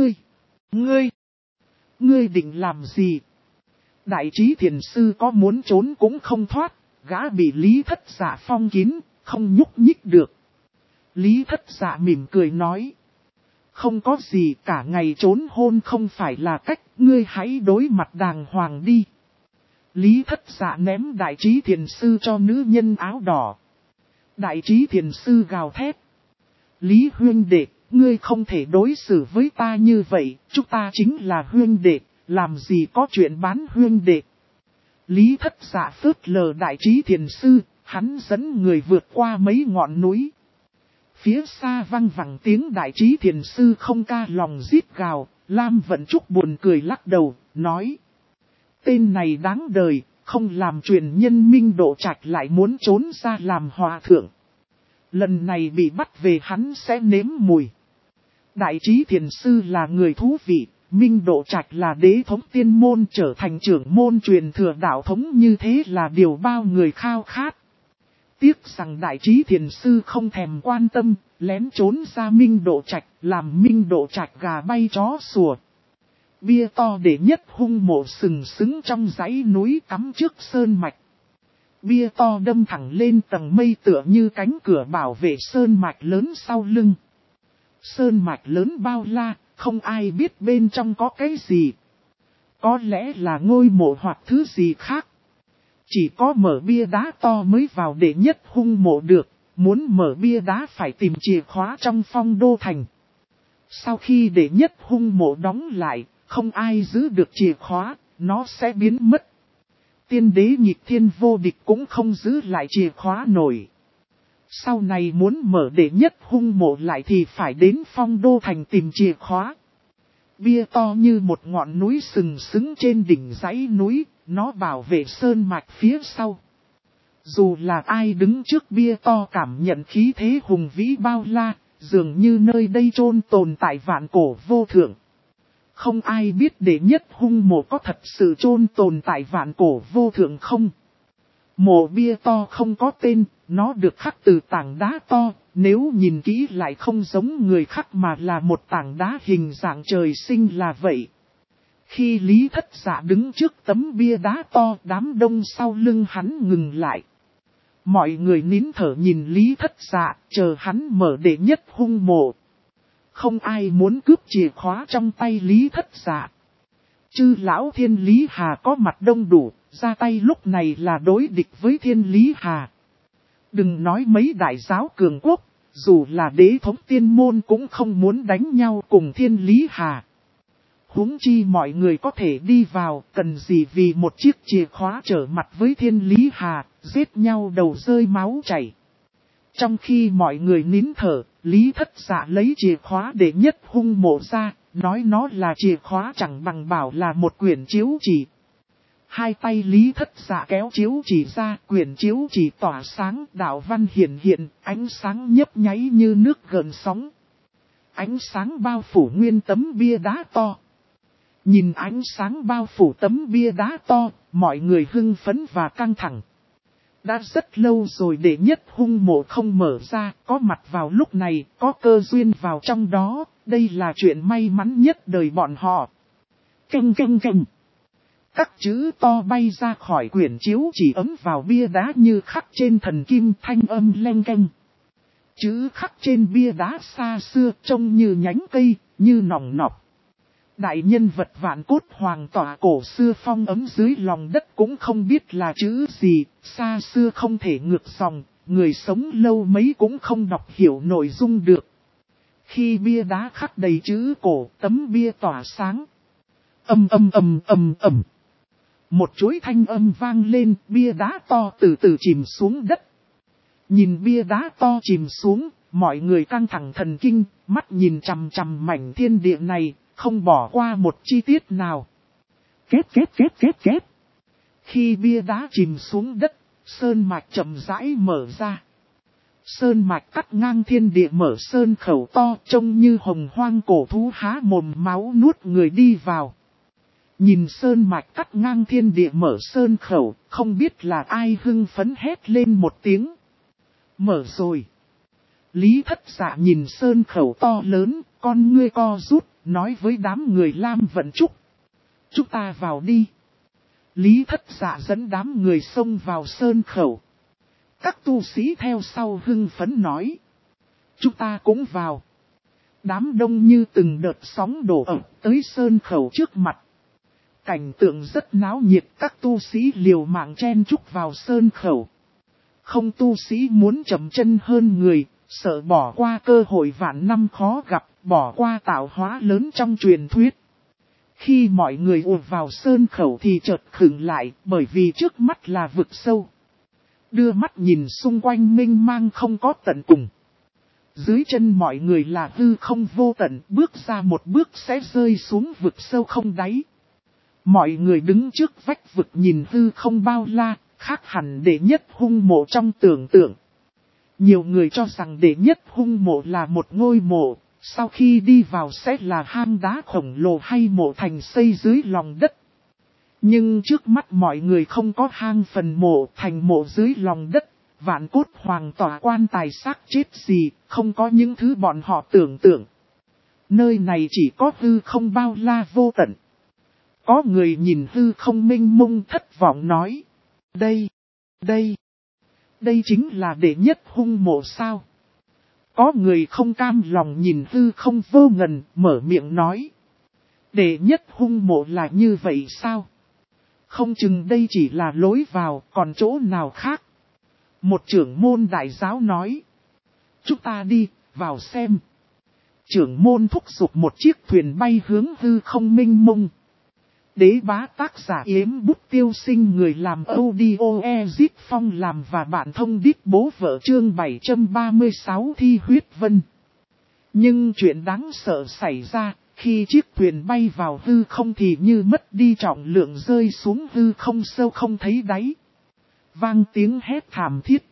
ngươi định làm gì? Đại trí thiền sư có muốn trốn cũng không thoát, gã bị Lý thất dạ phong kín, không nhúc nhích được. Lý thất dạ mỉm cười nói. Không có gì, cả ngày trốn hôn không phải là cách, ngươi hãy đối mặt đàng hoàng đi. Lý thất dạ ném đại trí thiền sư cho nữ nhân áo đỏ. Đại trí thiền sư gào thét. Lý huynh đệ, ngươi không thể đối xử với ta như vậy, chúng ta chính là huynh đệ, làm gì có chuyện bán huynh đệ. Lý thất dạ phớt lờ đại trí thiền sư, hắn dẫn người vượt qua mấy ngọn núi. Phía xa vang vẳng tiếng đại trí thiền sư không ca lòng rít gào, Lam Vận Trúc buồn cười lắc đầu, nói. Tên này đáng đời, không làm truyền nhân Minh Độ Trạch lại muốn trốn ra làm hòa thượng. Lần này bị bắt về hắn sẽ nếm mùi. Đại trí thiền sư là người thú vị, Minh Độ Trạch là đế thống tiên môn, trở thành trưởng môn truyền thừa đạo thống như thế là điều bao người khao khát. Tiếc rằng đại trí thiền sư không thèm quan tâm, lén trốn ra Minh Độ Trạch, làm Minh Độ Trạch gà bay chó sủa. Bia to để nhất hung mộ sừng sững trong dãy núi cắm trước sơn mạch. Bia to đâm thẳng lên tầng mây tựa như cánh cửa bảo vệ sơn mạch lớn sau lưng. Sơn mạch lớn bao la, không ai biết bên trong có cái gì. Có lẽ là ngôi mộ hoặc thứ gì khác. Chỉ có mở bia đá to mới vào đệ nhất hung mộ được, muốn mở bia đá phải tìm chìa khóa trong Phong Đô Thành. Sau khi đệ nhất hung mộ đóng lại, không ai giữ được chìa khóa, nó sẽ biến mất. Tiên đế nhịp thiên vô địch cũng không giữ lại chìa khóa nổi. Sau này muốn mở đệ nhất hung mộ lại thì phải đến Phong Đô Thành tìm chìa khóa. Bia to như một ngọn núi sừng sững trên đỉnh dãy núi, nó bảo vệ sơn mạch phía sau. Dù là ai đứng trước bia to cảm nhận khí thế hùng vĩ bao la, dường như nơi đây chôn tồn tại vạn cổ vô thượng. Không ai biết đệ nhất hung mộ có thật sự chôn tồn tại vạn cổ vô thượng không? Mộ bia to không có tên, nó được khắc từ tảng đá to, nếu nhìn kỹ lại không giống người khắc mà là một tảng đá hình dạng trời sinh là vậy. Khi Lý thất dạ đứng trước tấm bia đá to, đám đông sau lưng hắn ngừng lại. Mọi người nín thở nhìn Lý thất dạ, chờ hắn mở đệ nhất hung mộ. Không ai muốn cướp chìa khóa trong tay Lý thất dạ. Chư lão Thiên Lý Hà có mặt đông đủ, ra tay lúc này là đối địch với Thiên Lý Hà. Đừng nói mấy đại giáo cường quốc, dù là đế thống tiên môn cũng không muốn đánh nhau cùng Thiên Lý Hà. Huống chi mọi người có thể đi vào, cần gì vì một chiếc chìa khóa trở mặt với Thiên Lý Hà, giết nhau đầu rơi máu chảy. Trong khi mọi người nín thở, Lý Thất Dạ lấy chìa khóa Đệ Nhất Hung Mộ ra, nói nó là chìa khóa chẳng bằng bảo là một quyển chiếu chỉ. Hai tay Lý Thất Dạ kéo chiếu chỉ ra, quyển chiếu chỉ tỏa sáng, đạo văn hiển hiện, ánh sáng nhấp nháy như nước gợn sóng. Ánh sáng bao phủ nguyên tấm bia đá to. Nhìn ánh sáng bao phủ tấm bia đá to, mọi người hưng phấn và căng thẳng. Đã rất lâu rồi Đệ Nhất Hung Mộ không mở ra, có mặt vào lúc này, có cơ duyên vào trong đó, đây là chuyện may mắn nhất đời bọn họ. Canh canh canh. Các chữ to bay ra khỏi quyển chiếu chỉ ấm vào bia đá như khắc trên thần kim, thanh âm leng keng. Chữ khắc trên bia đá xa xưa trông như nhánh cây, như nòng nọc. Đại nhân vật vạn cốt hoàng tỏa cổ xưa phong ấm dưới lòng đất cũng không biết là chữ gì, xa xưa không thể ngược dòng, người sống lâu mấy cũng không đọc hiểu nội dung được. Khi bia đá khắc đầy chữ cổ, tấm bia tỏa sáng. Ầm ầm ầm ầm ầm. Một chuỗi thanh âm vang lên, bia đá to từ từ chìm xuống đất. Nhìn bia đá to chìm xuống, mọi người căng thẳng thần kinh, mắt nhìn chằm chằm mảnh thiên địa này, không bỏ qua một chi tiết nào. Kết. Khi bia đá chìm xuống đất, sơn mạch chậm rãi mở ra. Sơn mạch cắt ngang thiên địa mở sơn khẩu to trông như hồng hoang cổ thú há mồm máu nuốt người đi vào. Nhìn sơn mạch cắt ngang thiên địa mở sơn khẩu, không biết là ai hưng phấn hét lên một tiếng. Mở rồi. Lý Thất Dạ nhìn sơn khẩu to lớn, con ngươi co rút, nói với đám người Lam Vận Trúc. Chúng ta vào đi. Lý Thất Dạ dẫn đám người xông vào sơn khẩu. Các tu sĩ theo sau hưng phấn nói. Chúng ta cũng vào. Đám đông như từng đợt sóng đổ ập tới sơn khẩu trước mặt. Cảnh tượng rất náo nhiệt, các tu sĩ liều mạng chen chúc vào sơn khẩu. Không tu sĩ muốn chậm chân hơn người, sợ bỏ qua cơ hội vạn năm khó gặp, bỏ qua tạo hóa lớn trong truyền thuyết. Khi mọi người ùa vào sơn khẩu thì chợt khựng lại, bởi vì trước mắt là vực sâu. Đưa mắt nhìn xung quanh mênh mang không có tận cùng. Dưới chân mọi người là hư không vô tận, bước ra một bước sẽ rơi xuống vực sâu không đáy. Mọi người đứng trước vách vực nhìn hư không bao la, khác hẳn Đệ Nhất Hung Mộ trong tưởng tượng. Nhiều người cho rằng Đệ Nhất Hung Mộ là một ngôi mộ, sau khi đi vào sẽ là hang đá khổng lồ hay mộ thành xây dưới lòng đất. Nhưng trước mắt mọi người không có hang phần mộ thành mộ dưới lòng đất, vạn cốt hoàng tỏa quan tài xác chết gì, không có những thứ bọn họ tưởng tượng. Nơi này chỉ có hư không bao la vô tận. Có người nhìn hư không mênh mông thất vọng nói. Đây chính là Đệ Nhất Hung Mộ sao? Có người không cam lòng nhìn hư không vô ngần, mở miệng nói. Đệ Nhất Hung Mộ là như vậy sao? Không chừng đây chỉ là lối vào, còn chỗ nào khác? Một trưởng môn đại giáo nói. Chúng ta đi, vào xem. Trưởng môn thúc giục một chiếc thuyền bay hướng hư không mênh mông. Đế bá tác giả Yếm Bút Tiêu Sinh, người làm audio Ezit Phong làm và bạn thông đít bố vợ chương 736 Thi Huyết Vân. Nhưng chuyện đáng sợ xảy ra, khi chiếc thuyền bay vào hư không thì như mất đi trọng lượng rơi xuống hư không sâu không thấy đáy. Vang tiếng hét thảm thiết.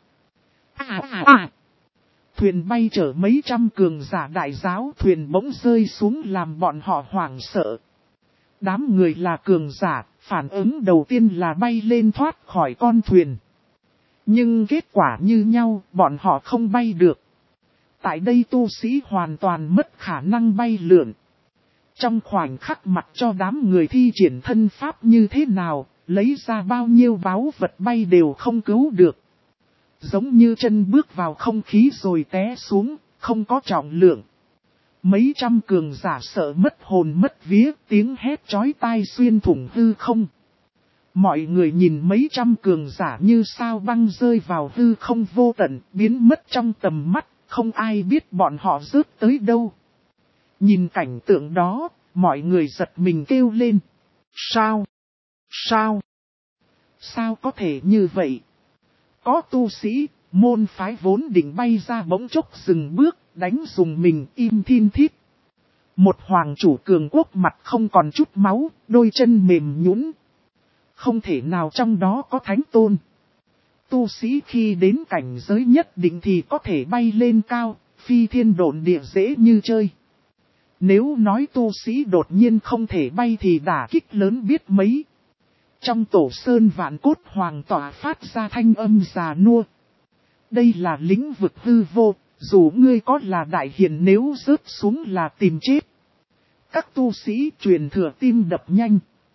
Thuyền bay chở mấy trăm cường giả đại giáo, thuyền bỗng rơi xuống làm bọn họ hoảng sợ. Đám người là cường giả, phản ứng đầu tiên là bay lên thoát khỏi con thuyền. Nhưng kết quả như nhau, bọn họ không bay được. Tại đây tu sĩ hoàn toàn mất khả năng bay lượn. Trong khoảnh khắc mặc cho đám người thi triển thân pháp như thế nào, lấy ra bao nhiêu báu vật bay đều không cứu được. Giống như chân bước vào không khí rồi té xuống, không có trọng lượng. Mấy trăm cường giả sợ mất hồn mất vía, tiếng hét chói tai xuyên thủng hư không. Mọi người nhìn mấy trăm cường giả như sao băng rơi vào hư không vô tận, biến mất trong tầm mắt, không ai biết bọn họ rớt tới đâu. Nhìn cảnh tượng đó, mọi người giật mình kêu lên. Sao? Sao? Sao có thể như vậy? Có tu sĩ, môn phái vốn định bay ra bỗng chốc dừng bước, đánh dùng mình im thiên thít. Một hoàng chủ cường quốc mặt không còn chút máu, đôi chân mềm nhũn. Không thể nào trong đó có thánh tôn. Tu sĩ khi đến cảnh giới nhất định thì có thể bay lên cao, phi thiên độn địa dễ như chơi. Nếu nói tu sĩ đột nhiên không thể bay thì đả kích lớn biết mấy. Trong tổ sơn vạn cốt hoàng tỏa phát ra thanh âm già nua. Đây là lĩnh vực hư vô, dù ngươi có là đại hiền nếu rớt xuống là tìm chết. Các tu sĩ truyền thừa tim đập nhanh.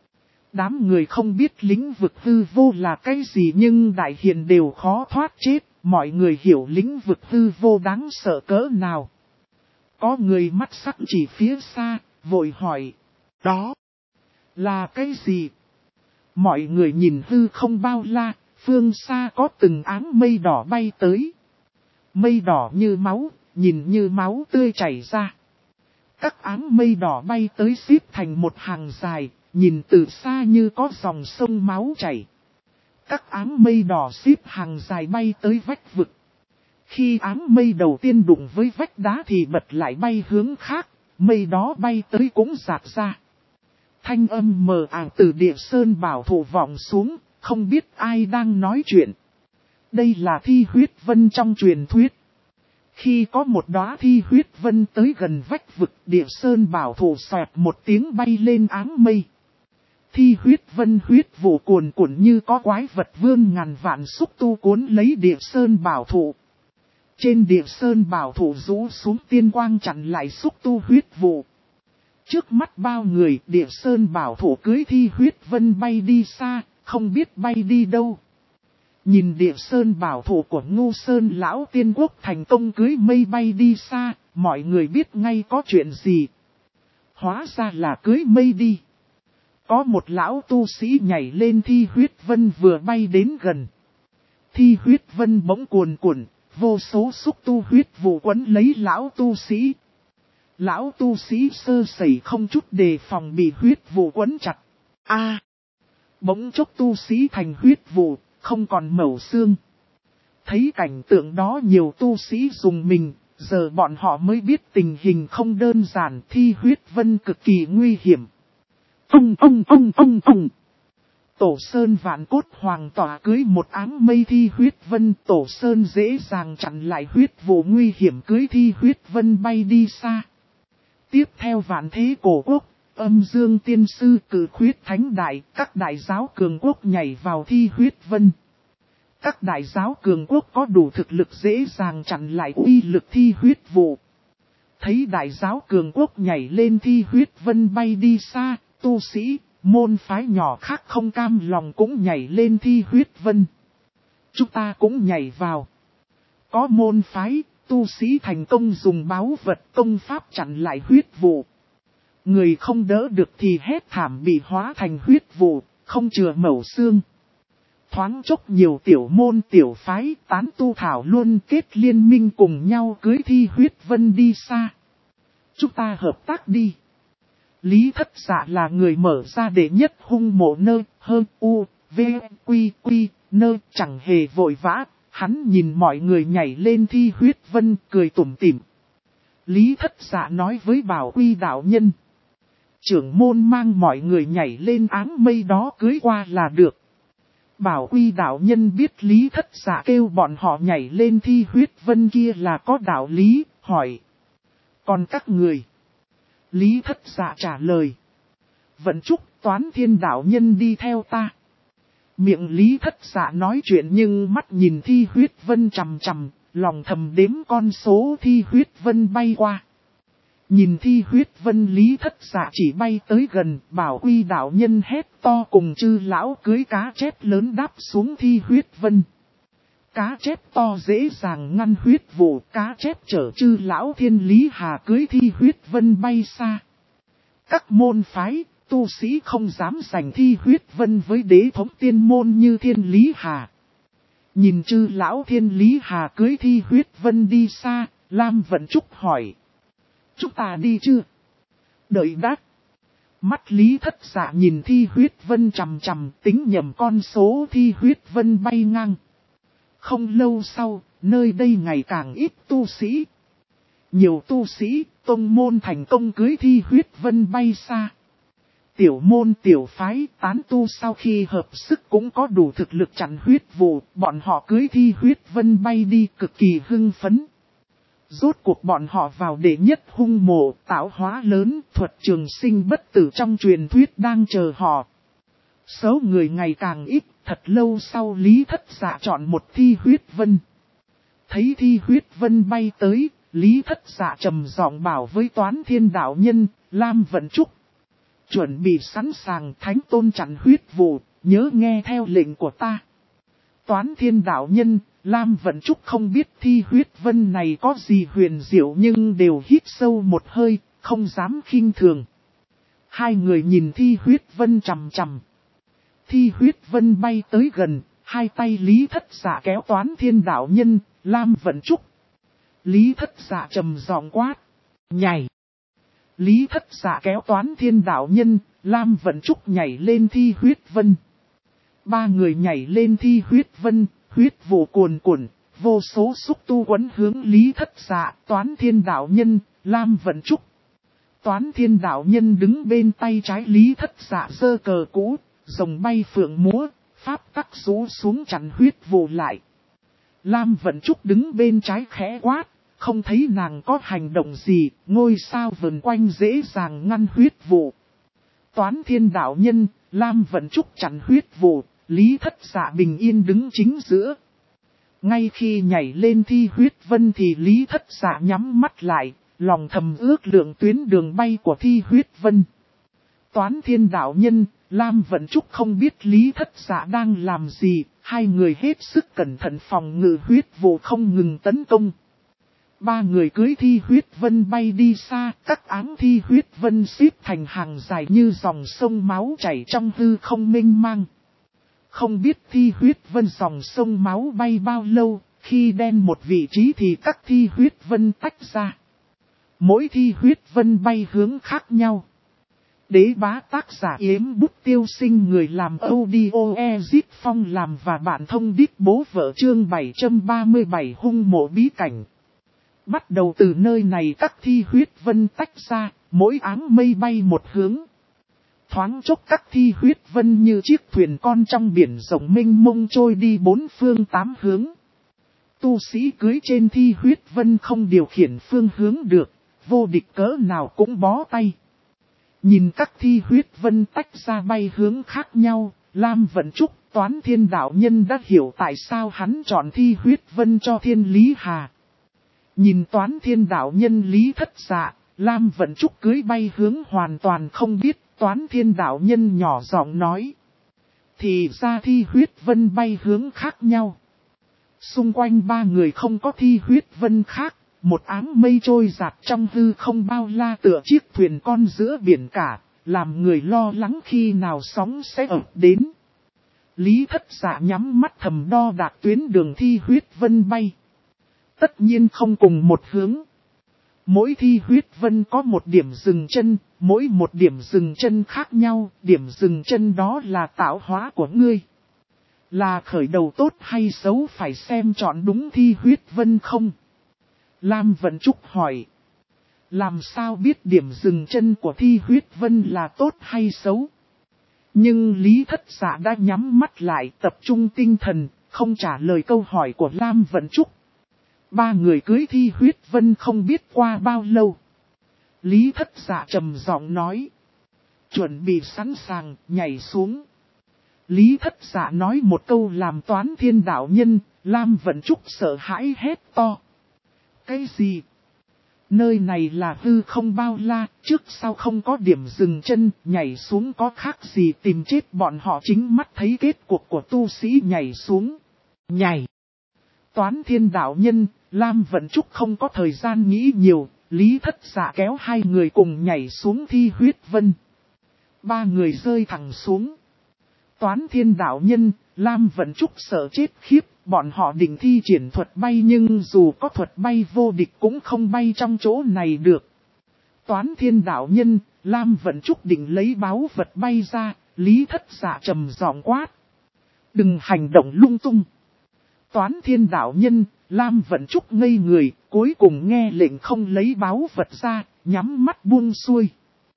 Đám người không biết lĩnh vực hư vô là cái gì nhưng đại hiền đều khó thoát chết. Mọi người hiểu lĩnh vực hư vô đáng sợ cỡ nào. Có người mắt sắc chỉ phía xa, vội hỏi. Đó là cái gì? Mọi người nhìn hư không bao la, phương xa có từng áng mây đỏ bay tới. Mây đỏ như máu, nhìn như máu tươi chảy ra. Các áng mây đỏ bay tới xếp thành một hàng dài, nhìn từ xa như có dòng sông máu chảy. Các áng mây đỏ xếp hàng dài bay tới vách vực. Khi áng mây đầu tiên đụng với vách đá thì bật lại bay hướng khác, mây đó bay tới cũng rạc ra. Thanh âm mờ ảo từ địa sơn bảo thủ vọng xuống, không biết ai đang nói chuyện. Đây là thi huyết vân trong truyền thuyết. Khi có một đóa thi huyết vân tới gần vách vực, địa sơn bảo thủ xoẹt một tiếng bay lên áng mây. Thi huyết vân huyết vụ cuồn cuộn như có quái vật vương ngàn vạn xúc tu cuốn lấy địa sơn bảo thủ. Trên địa sơn bảo thủ rũ xuống tiên quang chặn lại xúc tu huyết vụ. Trước mắt bao người, địa sơn bảo thủ cưới thi huyết vân bay đi xa, không biết bay đi đâu. Nhìn địa sơn bảo thủ của Ngô Sơn lão tiên quốc thành công cưới mây bay đi xa, mọi người biết ngay có chuyện gì. Hóa ra là cưới mây đi. Có một lão tu sĩ nhảy lên thi huyết vân vừa bay đến gần. Thi huyết vân bỗng cuồn cuộn, vô số xúc tu huyết vụ quấn lấy lão tu sĩ. Lão tu sĩ sơ sẩy không chút đề phòng bị huyết vụ quấn chặt. Bỗng chốc tu sĩ thành huyết vụ, không còn mẩu xương. Thấy cảnh tượng đó nhiều tu sĩ dùng mình, giờ bọn họ mới biết tình hình không đơn giản, thi huyết vân cực kỳ nguy hiểm. Tổ sơn vạn cốt hoàng tỏa cưới một áng mây thi huyết vân, tổ sơn dễ dàng chặn lại huyết vụ nguy hiểm cưới thi huyết vân bay đi xa. Tiếp theo vạn thế cổ quốc, âm dương tiên sư cử khuyết thánh đại, các đại giáo cường quốc nhảy vào thi huyết vân. Các đại giáo cường quốc có đủ thực lực dễ dàng chặn lại uy lực thi huyết vụ. Thấy đại giáo cường quốc nhảy lên thi huyết vân bay đi xa, tu sĩ, môn phái nhỏ khác không cam lòng cũng nhảy lên thi huyết vân. Chúng ta cũng nhảy vào. Có môn phái, tu sĩ thành công dùng báu vật công pháp chặn lại huyết vụ. Người không đỡ được thì hét thảm bị hóa thành huyết vụ, không chừa mẩu xương. Thoáng chốc nhiều tiểu môn tiểu phái tán tu thảo luôn kết liên minh cùng nhau cưới thi huyết vân đi xa. Chúng ta hợp tác đi. Lý Thất Dạ là người mở ra đệ nhất hung mộ nơ, hơn u, v, quy, nơ, chẳng hề vội vã. Hắn nhìn mọi người nhảy lên thi huyết vân, cười tủm tỉm. Lý Thất Dạ nói với Bảo Quy đạo nhân. Trưởng môn mang mọi người nhảy lên áng mây đó cưới qua là được. Bảo Quy đạo nhân biết Lý Thất Dạ kêu bọn họ nhảy lên thi huyết vân kia là có đạo lý, hỏi. Còn các người? Lý Thất Dạ trả lời. Vận Trúc Toán Thiên đạo nhân đi theo ta. Miệng Lý Thất Dạ nói chuyện nhưng mắt nhìn thi huyết vân chằm chằm, lòng thầm đếm con số thi huyết vân bay qua. Nhìn thi huyết vân Lý Thất Dạ chỉ bay tới gần, Bảo Quy đạo nhân hét to cùng chư lão cưới cá chép lớn đáp xuống thi huyết vân. Cá chép to dễ dàng ngăn huyết vụ, cá chép chở chư lão Thiên Lý Hà cưới thi huyết vân bay xa. Các môn phái, tu sĩ không dám giành thi huyết vân với đế thống tiên môn như Thiên Lý Hà. Nhìn chư lão Thiên Lý Hà cưới thi huyết vân đi xa, Lam Vận Trúc hỏi. Chúng ta đi chưa? Đợi đáp. Mắt Lý Thất Dạ nhìn Thi Huyết Vân chằm chằm, tính nhầm con số Thi Huyết Vân bay ngang. Không lâu sau, nơi đây ngày càng ít tu sĩ. Nhiều tu sĩ, tông môn thành công cưới Thi Huyết Vân bay xa. Tiểu môn tiểu phái, tán tu sau khi hợp sức cũng có đủ thực lực chặn huyết vụ, bọn họ cưới Thi Huyết Vân bay đi cực kỳ hưng phấn. Rốt cuộc bọn họ vào đệ nhất hung mộ, tạo hóa lớn, thuật trường sinh bất tử trong truyền thuyết đang chờ họ. Số người ngày càng ít, thật lâu sau Lý Thất Dạ chọn một Thi Huyết Vân. Thấy Thi Huyết Vân bay tới, Lý Thất Dạ trầm giọng bảo với Toán Thiên đạo nhân, Lam Vận Trúc. Chuẩn bị sẵn sàng, Thánh Tôn chặn huyết vụ, nhớ nghe theo lệnh của ta. Toán Thiên đạo nhân, Lam Vận Trúc không biết Thi Huyết Vân này có gì huyền diệu nhưng đều hít sâu một hơi, không dám khinh thường. Hai người nhìn Thi Huyết Vân chằm chằm. Thi Huyết Vân bay tới gần, hai tay Lý Thất Dạ kéo Toán Thiên đạo nhân, Lam Vận Trúc. Lý Thất Dạ trầm giọng quát, nhảy. Lý Thất Dạ kéo Toán Thiên đạo nhân, Lam Vận Trúc nhảy lên Thi Huyết Vân. Ba người nhảy lên Thi Huyết Vân, huyết vụ cuồn cuộn, vô số xúc tu quấn hướng Lý Thất Dạ, Toán Thiên đạo nhân, Lam Vận Trúc. Toán Thiên đạo nhân đứng bên tay trái Lý Thất Dạ giơ cờ cũ, rồng bay phượng múa, pháp tắc rũ xuống chặn huyết vụ lại. Lam Vận Trúc đứng bên trái khẽ quát, không thấy nàng có hành động gì, ngôi sao vần quanh dễ dàng ngăn huyết vụ. Toán Thiên đạo nhân, Lam Vận Trúc chặn huyết vụ, Lý Thất Dạ bình yên đứng chính giữa. Ngay khi nhảy lên Thi Huyết Vân thì Lý Thất Dạ nhắm mắt lại, lòng thầm ước lượng tuyến đường bay của Thi Huyết Vân. Toán Thiên đạo nhân, Lam Vận Trúc không biết Lý Thất Dạ đang làm gì, hai người hết sức cẩn thận phòng ngự huyết vụ không ngừng tấn công. Ba người cưới Thi Huyết Vân bay đi xa, các áng Thi Huyết Vân xếp thành hàng dài như dòng sông máu chảy trong hư không mênh mang. Không biết Thi Huyết Vân dòng sông máu bay bao lâu, khi đen một vị trí thì các Thi Huyết Vân tách ra. Mỗi Thi Huyết Vân bay hướng khác nhau. Đế bá tác giả Yếm Bút Tiêu Sinh, người làm audio Ezit Phong làm và bạn thông đít bố vợ chương 737 hung mộ bí cảnh. Bắt đầu từ nơi này các Thi Huyết Vân tách ra, mỗi áng mây bay một hướng. Thoáng chốc các Thi Huyết Vân như chiếc thuyền con trong biển rộng mênh mông trôi đi bốn phương tám hướng. Tu sĩ cưới trên Thi Huyết Vân không điều khiển phương hướng được, vô địch cỡ nào cũng bó tay. Nhìn các Thi Huyết Vân tách ra bay hướng khác nhau, Lam Vận Trúc, Toán Thiên đạo nhân đã hiểu tại sao hắn chọn Thi Huyết Vân cho Thiên Lý Hà. Nhìn Toán Thiên đạo nhân Lý Thất Dạ, Lam Vận Trúc cưới bay hướng hoàn toàn không biết, Toán Thiên đạo nhân nhỏ giọng nói. Thì ra Thi Huyết Vân bay hướng khác nhau. Xung quanh ba người không có Thi Huyết Vân khác, một áng mây trôi dạt trong hư không bao la tựa chiếc thuyền con giữa biển cả, làm người lo lắng khi nào sóng sẽ ập đến. Lý Thất Dạ nhắm mắt thầm đo đạc tuyến đường Thi Huyết Vân bay. Tất nhiên không cùng một hướng. Mỗi Thi Huyết Vân có một điểm dừng chân, mỗi một điểm dừng chân khác nhau, điểm dừng chân đó là tạo hóa của ngươi. Là khởi đầu tốt hay xấu phải xem chọn đúng Thi Huyết Vân không? Lam Vận Trúc hỏi. Làm sao biết điểm dừng chân của Thi Huyết Vân là tốt hay xấu? Nhưng Lý Thất Dạ đã nhắm mắt lại tập trung tinh thần, không trả lời câu hỏi của Lam Vận Trúc. Ba người cưới Thi Huyết Vân không biết qua bao lâu. Lý Thất Dạ trầm giọng nói. Chuẩn bị sẵn sàng, nhảy xuống. Lý Thất Dạ nói một câu làm Toán Thiên đạo nhân, Lam Vận Trúc sợ hãi hét to. Cái gì? Nơi này là hư không bao la, trước sau không có điểm dừng chân, nhảy xuống có khác gì tìm chết bọn họ chính mắt thấy kết cuộc của tu sĩ nhảy xuống. Nhảy. Toán Thiên đạo nhân, Lam Vận Trúc không có thời gian nghĩ nhiều, Lý Thất Dạ kéo hai người cùng nhảy xuống Thi Huyết Vân. Ba người rơi thẳng xuống. Toán Thiên đạo nhân, Lam Vận Trúc sợ chết khiếp, bọn họ định thi triển thuật bay nhưng dù có thuật bay vô địch cũng không bay trong chỗ này được. Toán Thiên đạo nhân, Lam Vận Trúc định lấy báu vật bay ra, Lý Thất Dạ trầm giọng quát. Đừng hành động lung tung. Toán Thiên đạo nhân, Lam Vận Trúc ngây người, cuối cùng nghe lệnh không lấy báu vật ra, nhắm mắt buông xuôi.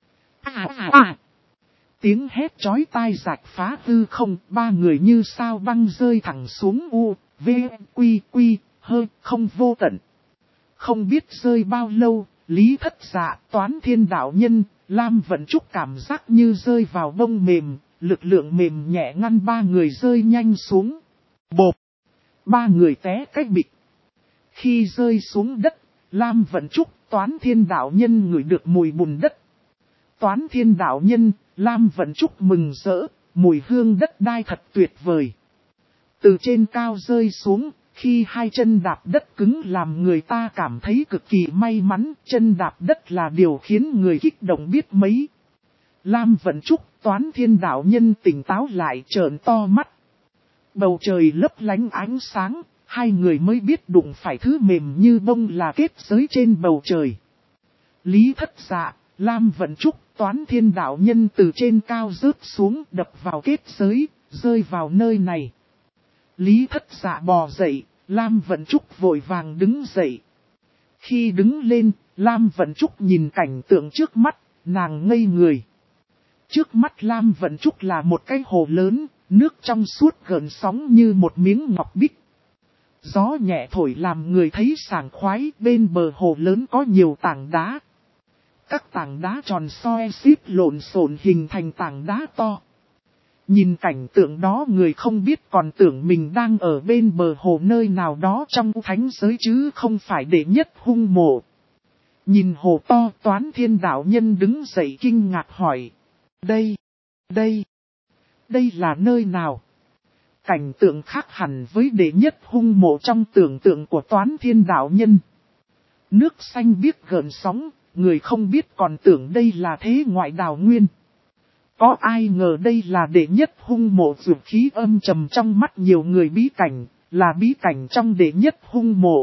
Tiếng hét chói tai rạch phá hư không, ba người như sao băng rơi thẳng xuống u, v, quy, hơi, không vô tận. Không biết rơi bao lâu, Lý Thất Dạ, Toán Thiên đạo nhân, Lam Vận Trúc cảm giác như rơi vào bông mềm, lực lượng mềm nhẹ ngăn ba người rơi nhanh xuống. Bộp! Ba người té cách bịch. Khi rơi xuống đất, Lam Vận Trúc, Toán Thiên đạo nhân ngửi được mùi bùn đất. Toán Thiên đạo nhân, Lam Vận Trúc mừng rỡ, mùi hương đất đai thật tuyệt vời. Từ trên cao rơi xuống, khi hai chân đạp đất cứng làm người ta cảm thấy cực kỳ may mắn, chân đạp đất là điều khiến người kích động biết mấy. Lam Vận Trúc, Toán Thiên đạo nhân tỉnh táo lại trợn to mắt. Bầu trời lấp lánh ánh sáng, hai người mới biết đụng phải thứ mềm như bông là kết giới trên bầu trời. Lý Thất Dạ, Lam Vận Trúc, Toán Thiên đạo nhân từ trên cao rớt xuống đập vào kết giới, rơi vào nơi này. Lý Thất Dạ bò dậy, Lam Vận Trúc vội vàng đứng dậy. Khi đứng lên, Lam Vận Trúc nhìn cảnh tượng trước mắt, nàng ngây người. Trước mắt Lam Vận Trúc là một cái hồ lớn, nước trong suốt gợn sóng như một miếng ngọc bích. Gió nhẹ thổi làm người thấy sảng khoái, bên bờ hồ lớn có nhiều tảng đá. Các tảng đá tròn xoe xíp lộn xộn hình thành tảng đá to. Nhìn cảnh tượng đó người không biết còn tưởng mình đang ở bên bờ hồ nơi nào đó trong thánh giới chứ không phải đệ nhất hung mộ. Nhìn hồ to, Toán Thiên đạo nhân đứng dậy kinh ngạc hỏi. Đây là nơi nào? Cảnh tượng khác hẳn với đệ nhất hung mộ trong tưởng tượng của Toán Thiên đạo nhân. Nước xanh biếc gợn sóng, người không biết còn tưởng đây là thế ngoại đào nguyên. Có ai ngờ đây là đệ nhất hung mộ, dược khí âm trầm trong mắt nhiều người, bí cảnh, là bí cảnh trong đệ nhất hung mộ.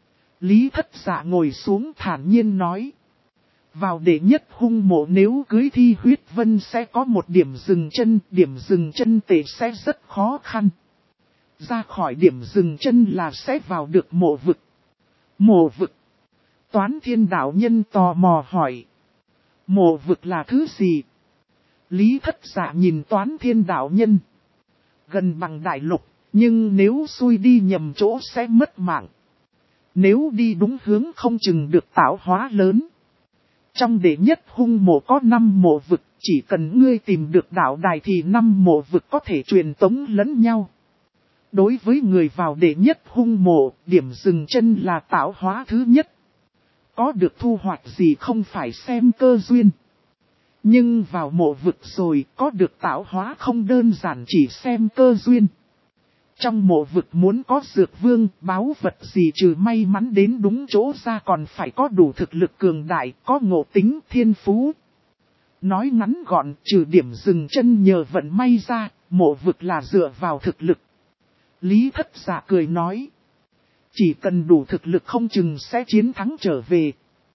Lý Thất Dạ ngồi xuống thản nhiên nói. Vào đệ nhất hung mộ nếu cưới Thi Huyết Vân sẽ có một điểm dừng chân tệ sẽ rất khó khăn. Ra khỏi điểm dừng chân là sẽ vào được mộ vực. Mộ vực? Toán Thiên đạo nhân tò mò hỏi. Mộ vực là thứ gì? Lý Thất Dạ nhìn Toán Thiên đạo nhân. Gần bằng đại lục, nhưng nếu xui đi nhầm chỗ sẽ mất mạng. Nếu đi đúng hướng không chừng được tạo hóa lớn. Trong đệ nhất hung mộ có 5 mộ vực, chỉ cần ngươi tìm được đạo đài thì 5 mộ vực có thể truyền tống lẫn nhau. Đối với người vào đệ nhất hung mộ, điểm dừng chân là tạo hóa thứ nhất. Có được thu hoạch gì không phải xem cơ duyên. Nhưng vào mộ vực rồi, có được tạo hóa không đơn giản chỉ xem cơ duyên. Trong mộ vực muốn có dược vương, báu vật gì trừ may mắn đến đúng chỗ ra còn phải có đủ thực lực cường đại, có ngộ tính thiên phú. Nói ngắn gọn, trừ điểm dừng chân nhờ vận may ra, mộ vực là dựa vào thực lực. Lý Thất Dạ cười nói. Chỉ cần đủ thực lực không chừng sẽ chiến thắng trở về.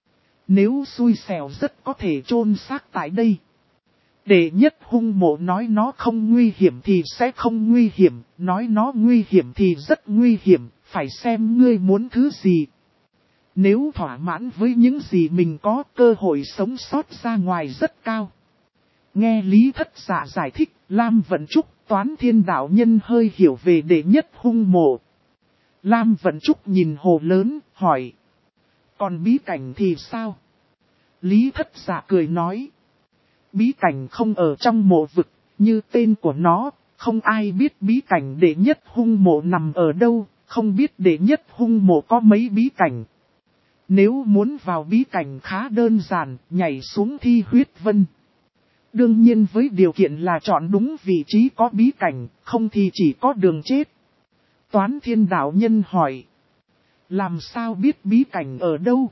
Nếu xui xẻo rất có thể chôn xác tại đây. Đệ nhất hung mộ nói nó không nguy hiểm thì sẽ không nguy hiểm, nói nó nguy hiểm thì rất nguy hiểm, phải xem ngươi muốn thứ gì. Nếu thỏa mãn với những gì mình có, cơ hội sống sót ra ngoài rất cao. Nghe Lý Thất Dạ giải thích, Lam Vận Trúc, Toán Thiên đạo nhân hơi hiểu về đệ nhất hung mộ. Lam Vận Trúc nhìn hồ lớn, hỏi. Còn bí cảnh thì sao? Lý Thất Dạ cười nói. Bí cảnh không ở trong mộ vực, như tên của nó, không ai biết bí cảnh đệ nhất hung mộ nằm ở đâu, không biết đệ nhất hung mộ có mấy bí cảnh. Nếu muốn vào bí cảnh khá đơn giản, nhảy xuống Thi Huyết Vân. Đương nhiên với điều kiện là chọn đúng vị trí có bí cảnh, không thì chỉ có đường chết. Toán Thiên đạo nhân hỏi. Làm sao biết bí cảnh ở đâu?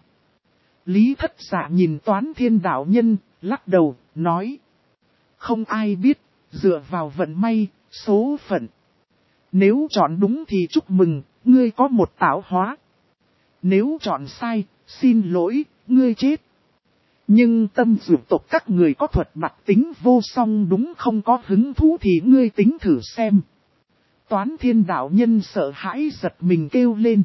Lý Thất Dạ nhìn Toán Thiên đạo nhân, lắc đầu, nói. Không ai biết, dựa vào vận may, số phận. Nếu chọn đúng thì chúc mừng, ngươi có một tạo hóa. Nếu chọn sai, xin lỗi, ngươi chết. Nhưng tâm dược tộc các người có thuật bạc tính vô song đúng không có hứng thú thì ngươi tính thử xem. Toán thiên đạo nhân sợ hãi giật mình kêu lên.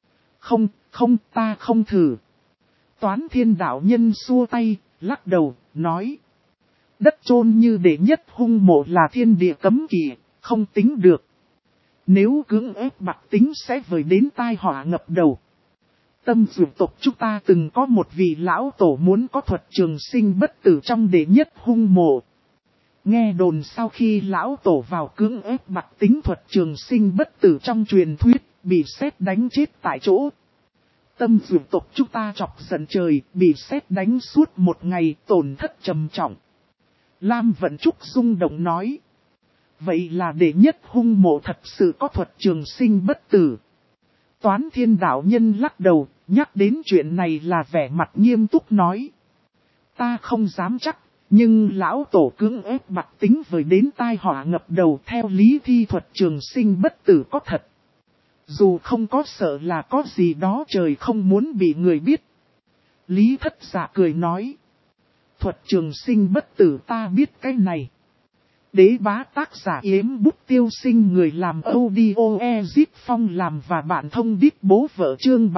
Không, ta không thử. Toán thiên đạo nhân xua tay, lắc đầu, nói. Đất chôn như đệ nhất hung mộ là thiên địa cấm kỵ, không tính được. Nếu cưỡng ép bạc tính sẽ vời đến tai họa ngập đầu. Tâm dược tộc chúng ta từng có một vị lão tổ muốn có thuật trường sinh bất tử trong đệ nhất hung mộ. Nghe đồn sau khi lão tổ vào cưỡng ép bạc tính thuật trường sinh bất tử trong truyền thuyết, bị sét đánh chết tại chỗ. Tâm dược tộc chúng ta chọc giận trời, bị sét đánh suốt một ngày, tổn thất trầm trọng. Lam Vận Trúc rung động nói. Vậy là đệ nhất hung mộ thật sự có thuật trường sinh bất tử. Toán thiên đạo nhân lắc đầu, nhắc đến chuyện này là vẻ mặt nghiêm túc nói. Ta không dám chắc, nhưng lão tổ cưỡng ép bạc tính với đến tai họa ngập đầu theo lý thi thuật trường sinh bất tử có thật. Dù không có sợ là có gì đó trời không muốn bị người biết. Lý Thất Dạ cười nói. Thuật trường sinh bất tử ta biết cái này. Đế bá tác giả Yếm Bút Tiêu Sinh người làm audio Ezip Phong làm và bạn thông điệp bố vợ chương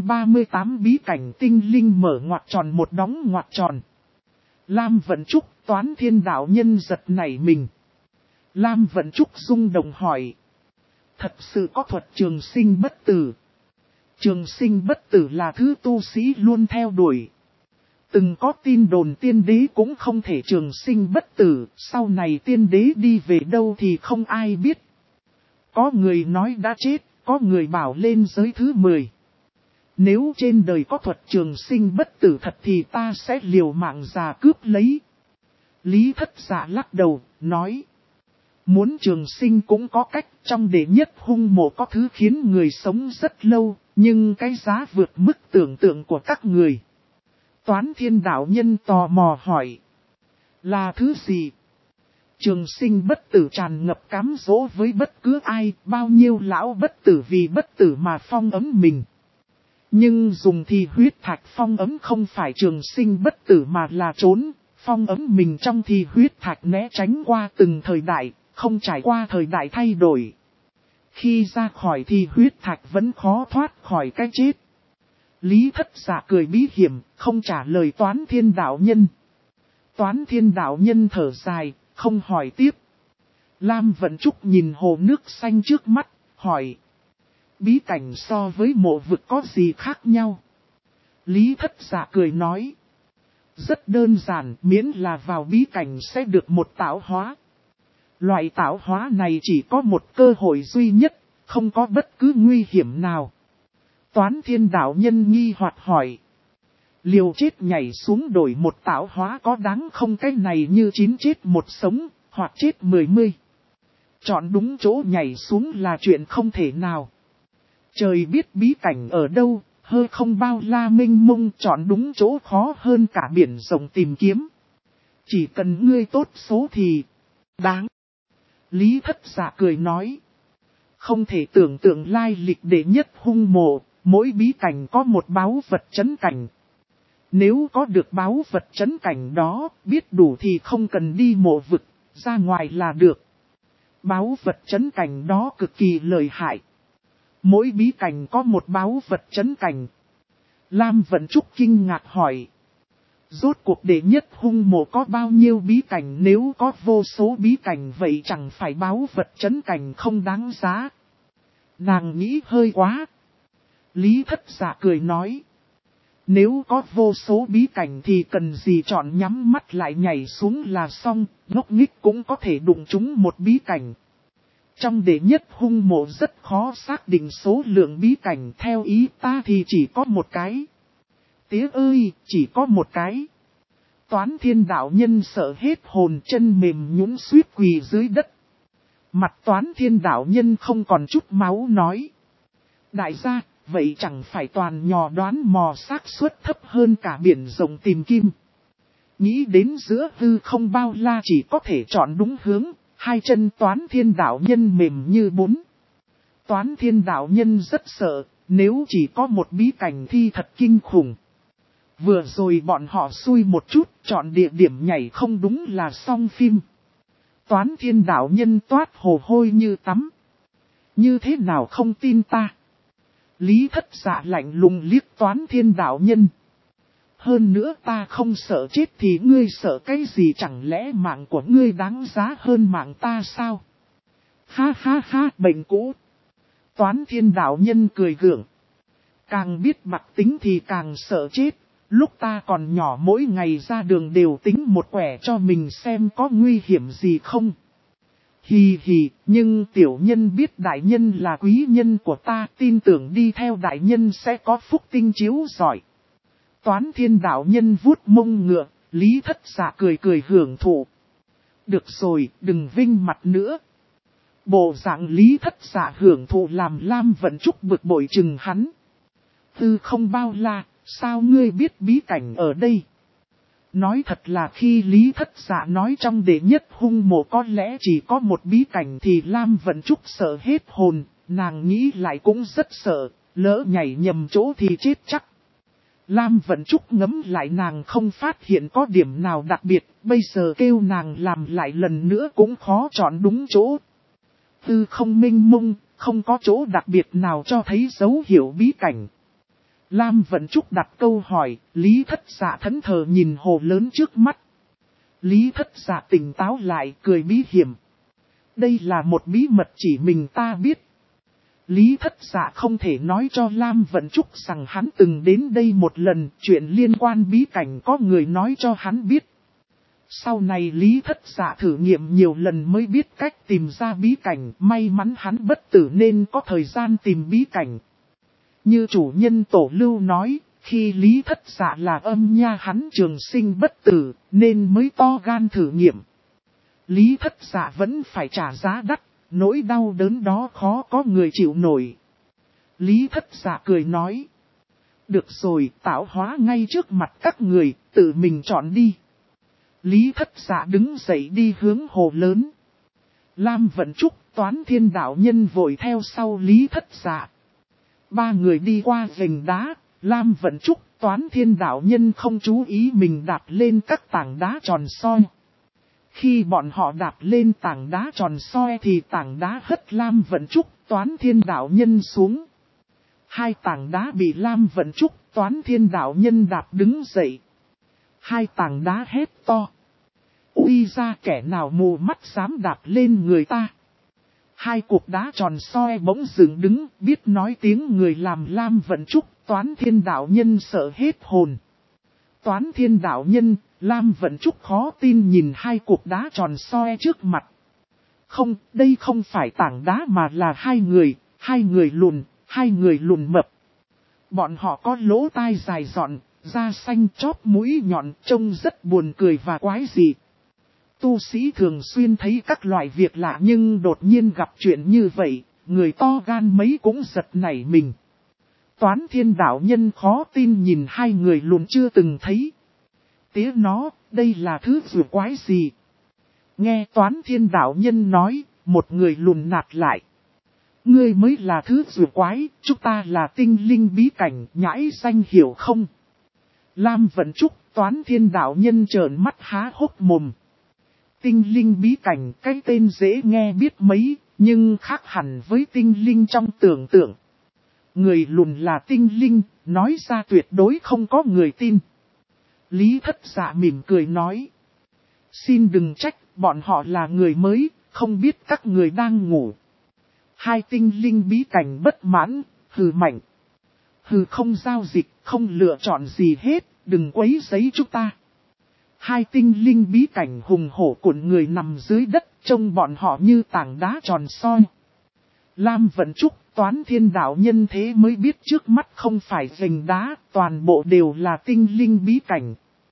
738 bí cảnh tinh linh mở ngoặc tròn một đóng ngoặc tròn. Lam Vận Trúc toán thiên đạo nhân giật nảy mình. Lam Vận Trúc rung động hỏi. Thật sự có thuật trường sinh bất tử. Trường sinh bất tử là thứ tu sĩ luôn theo đuổi. Từng có tin đồn tiên đế cũng không thể trường sinh bất tử, sau này tiên đế đi về đâu thì không ai biết. Có người nói đã chết, có người bảo lên giới thứ 10. Nếu trên đời có thuật trường sinh bất tử thật thì ta sẽ liều mạng già cướp lấy. Lý Thất Dạ lắc đầu, nói. Muốn trường sinh cũng có cách, trong đệ nhất hung mộ có thứ khiến người sống rất lâu, nhưng cái giá vượt mức tưởng tượng của các người. Toán thiên đạo nhân tò mò hỏi. Là thứ gì? Trường sinh bất tử tràn ngập cám dỗ với bất cứ ai, bao nhiêu lão bất tử vì bất tử mà phong ấm mình. Nhưng dùng thì huyết thạch phong ấm không phải trường sinh bất tử mà là trốn, phong ấm mình trong thì huyết thạch né tránh qua từng thời đại, không trải qua thời đại thay đổi. Khi ra khỏi thì huyết thạch vẫn khó thoát khỏi cái chết. Lý Thất Dạ cười bí hiểm, không trả lời toán thiên đạo nhân. Toán thiên đạo nhân thở dài, không hỏi tiếp. Lam Vận Trúc nhìn hồ nước xanh trước mắt, hỏi. Bí cảnh so với mộ vực có gì khác nhau? Lý Thất Dạ cười nói. Rất đơn giản, miễn là vào bí cảnh sẽ được một tạo hóa. Loại tạo hóa này chỉ có một cơ hội duy nhất, không có bất cứ nguy hiểm nào. Toán thiên đạo nhân nghi hoặc hỏi. Liều chết nhảy xuống đổi một tạo hóa có đáng không? Cái này như 9 chết một sống, hoặc chết 10. Chọn đúng chỗ nhảy xuống là chuyện không thể nào. Trời biết bí cảnh ở đâu, hơi không bao la mênh mông, chọn đúng chỗ khó hơn cả biển rộng tìm kiếm. Chỉ cần ngươi tốt số thì đáng. Lý Thất Dạ cười nói. Không thể tưởng tượng lai lịch đệ nhất hung mộ, mỗi bí cảnh có một báu vật trấn cảnh. Nếu có được báu vật trấn cảnh đó, biết đủ thì không cần đi mộ vực, ra ngoài là được. Báu vật trấn cảnh đó cực kỳ lợi hại. Mỗi bí cảnh có một báu vật trấn cảnh. Lam Vận Trúc kinh ngạc hỏi. Rốt cuộc đệ nhất hung mộ có bao nhiêu bí cảnh? Nếu có vô số bí cảnh vậy chẳng phải báu vật trấn cảnh không đáng giá. Nàng nghĩ hơi quá. Lý Thất Dạ cười nói. Nếu có vô số bí cảnh thì cần gì chọn nhắm mắt lại nhảy xuống là xong, ngốc nghếch cũng có thể đụng trúng một bí cảnh. Trong đệ nhất hung mộ rất khó xác định số lượng bí cảnh, theo ý ta thì chỉ có một cái. Tía ơi, chỉ có một cái. Toán thiên đạo nhân sợ hết hồn, chân mềm nhũn suýt quỳ dưới đất. Mặt toán thiên đạo nhân không còn chút máu nói. Đại gia, vậy chẳng phải toàn nhò đoán mò xác suất thấp hơn cả biển rộng tìm kim. Nghĩ đến giữa hư không bao la chỉ có thể chọn đúng hướng, hai chân toán thiên đạo nhân mềm như bún. Toán thiên đạo nhân rất sợ, nếu chỉ có một bí cảnh thì thật kinh khủng. Vừa rồi bọn họ xui một chút, chọn địa điểm nhảy không đúng là xong phim. Toán Thiên đạo nhân toát hồ hôi như tắm. Như thế nào không tin ta? Lý Thất Dạ lạnh lùng liếc Toán Thiên đạo nhân. Hơn nữa ta không sợ chết thì ngươi sợ cái gì, chẳng lẽ mạng của ngươi đáng giá hơn mạng ta sao? Ha ha ha, bệnh cũ. Toán Thiên đạo nhân cười gượng. Càng biết bạc tính thì càng sợ chết. Lúc ta còn nhỏ mỗi ngày ra đường đều tính một quẻ cho mình xem có nguy hiểm gì không. Hì hì, nhưng tiểu nhân biết đại nhân là quý nhân của ta, tin tưởng đi theo đại nhân sẽ có phúc tinh chiếu giỏi. Toán Thiên đạo nhân vuốt mông ngựa, Lý Thất Dạ cười cười hưởng thụ. Được rồi, đừng vinh mặt nữa. Bộ dạng Lý Thất Dạ hưởng thụ làm Lam Vận Trúc bực bội chừng hắn. Tư không bao la, sao ngươi biết bí cảnh ở đây? Nói thật là khi Lý Thất Dạ nói trong đệ nhất hung mộ có lẽ chỉ có một bí cảnh thì Lam Vận Trúc sợ hết hồn, nàng nghĩ lại cũng rất sợ, lỡ nhảy nhầm chỗ thì chết chắc. Lam Vận Trúc ngấm lại nàng không phát hiện có điểm nào đặc biệt, bây giờ kêu nàng làm lại lần nữa cũng khó chọn đúng chỗ. Tư không minh mông, không có chỗ đặc biệt nào cho thấy dấu hiệu bí cảnh. Lam Vận Trúc đặt câu hỏi, Lý Thất Dạ thẫn thờ nhìn hồ lớn trước mắt. Lý Thất Dạ tỉnh táo lại, cười bí hiểm. Đây là một bí mật chỉ mình ta biết. Lý Thất Dạ không thể nói cho Lam Vận Trúc rằng hắn từng đến đây một lần, chuyện liên quan bí cảnh có người nói cho hắn biết. Sau này Lý Thất Dạ thử nghiệm nhiều lần mới biết cách tìm ra bí cảnh, may mắn hắn bất tử nên có thời gian tìm bí cảnh. Như chủ nhân Tổ Lưu nói, khi Lý Thất Dạ là âm nha hắn trường sinh bất tử, nên mới to gan thử nghiệm. Lý Thất Dạ vẫn phải trả giá đắt, nỗi đau đớn đó khó có người chịu nổi. Lý Thất Dạ cười nói. Được rồi, tạo hóa ngay trước mặt các người, tự mình chọn đi. Lý Thất Dạ đứng dậy đi hướng hồ lớn. Lam Vận Trúc, Toán Thiên đạo nhân vội theo sau Lý Thất Dạ. Ba người đi qua rừng đá, Lam Vận Trúc, Toán Thiên đạo nhân không chú ý mình đạp lên các tảng đá tròn soi. Khi bọn họ đạp lên tảng đá tròn soi thì tảng đá hất Lam Vận Trúc, Toán Thiên đạo nhân xuống. Hai tảng đá bị Lam Vận Trúc, Toán Thiên đạo nhân đạp đứng dậy. Hai tảng đá hét to. Uy ra kẻ nào mù mắt dám đạp lên người ta. Hai cục đá tròn soi bỗng dựng đứng, biết nói tiếng người làm Lam Vận Trúc, Toán Thiên đạo nhân sợ hết hồn. Toán Thiên đạo nhân, Lam Vận Trúc khó tin nhìn hai cục đá tròn soi trước mặt. Không, đây không phải tảng đá mà là hai người lùn mập. Bọn họ có lỗ tai dài dọn, da xanh chóp mũi nhọn, trông rất buồn cười và quái dị. Tu sĩ thường xuyên thấy các loại việc lạ nhưng đột nhiên gặp chuyện như vậy, người to gan mấy cũng giật nảy mình. Toán Thiên đạo nhân khó tin nhìn hai người lùn chưa từng thấy. Tía nó, đây là thứ vừa quái gì? Nghe Toán Thiên đạo nhân nói, một người lùn nạt lại. Ngươi mới là thứ vừa quái, chúng ta là tinh linh bí cảnh, nhãi danh hiểu không? Lam Vận Trúc, Toán Thiên đạo nhân trợn mắt há hốc mồm. Tinh linh bí cảnh, cái tên dễ nghe biết mấy, nhưng khác hẳn với tinh linh trong tưởng tượng. Người lùn là tinh linh, nói ra tuyệt đối không có người tin. Lý Thất Dạ mỉm cười nói. Xin đừng trách, bọn họ là người mới, không biết các người đang ngủ. Hai tinh linh bí cảnh bất mãn, hừ mạnh. Hừ không giao dịch, không lựa chọn gì hết, đừng quấy rầy chúng ta. Hai tinh linh bí cảnh hùng hổ cuộn người nằm dưới đất, trông bọn họ như tảng đá tròn soi. Lam Vận Trúc, Toán Thiên đạo nhân thế mới biết trước mắt không phải rừng đá, toàn bộ đều là tinh linh bí cảnh.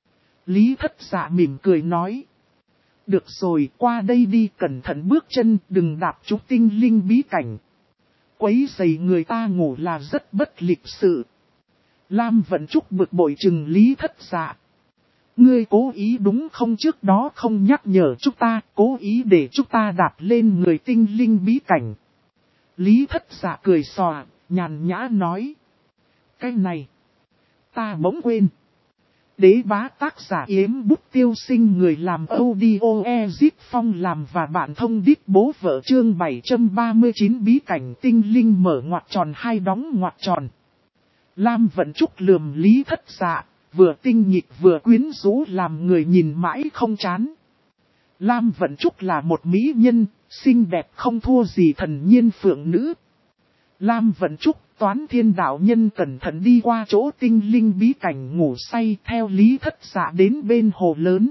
Lý Thất Dạ mỉm cười nói. Được rồi, qua đây đi, cẩn thận bước chân, đừng đạp trúng tinh linh bí cảnh. Quấy rầy người ta ngủ là rất bất lịch sự. Lam Vận Trúc bực bội chừng Lý Thất Dạ. Ngươi cố ý đúng không, trước đó không nhắc nhở chúng ta, cố ý để chúng ta đạp lên người tinh linh bí cảnh. Lý Thất Dạ cười xòa, nhàn nhã nói. Cái này, ta bỗng quên. Đế bá tác giả Yếm Bút Tiêu Sinh, người làm audio Ezit Phong làm và bạn thông đít bố vợ, chương 739 bí cảnh tinh linh mở ngoặc tròn hai đóng ngoặc tròn. Lam Vận Trúc lườm Lý Thất Dạ, vừa tinh nghịch vừa quyến rũ làm người nhìn mãi không chán. Lam Vận Trúc là một mỹ nhân, xinh đẹp không thua gì thần nhiên phượng nữ. Lam Vận Trúc, Toán Thiên đạo nhân cẩn thận đi qua chỗ tinh linh bí cảnh ngủ say, theo Lý Thất Dạ đến bên hồ lớn.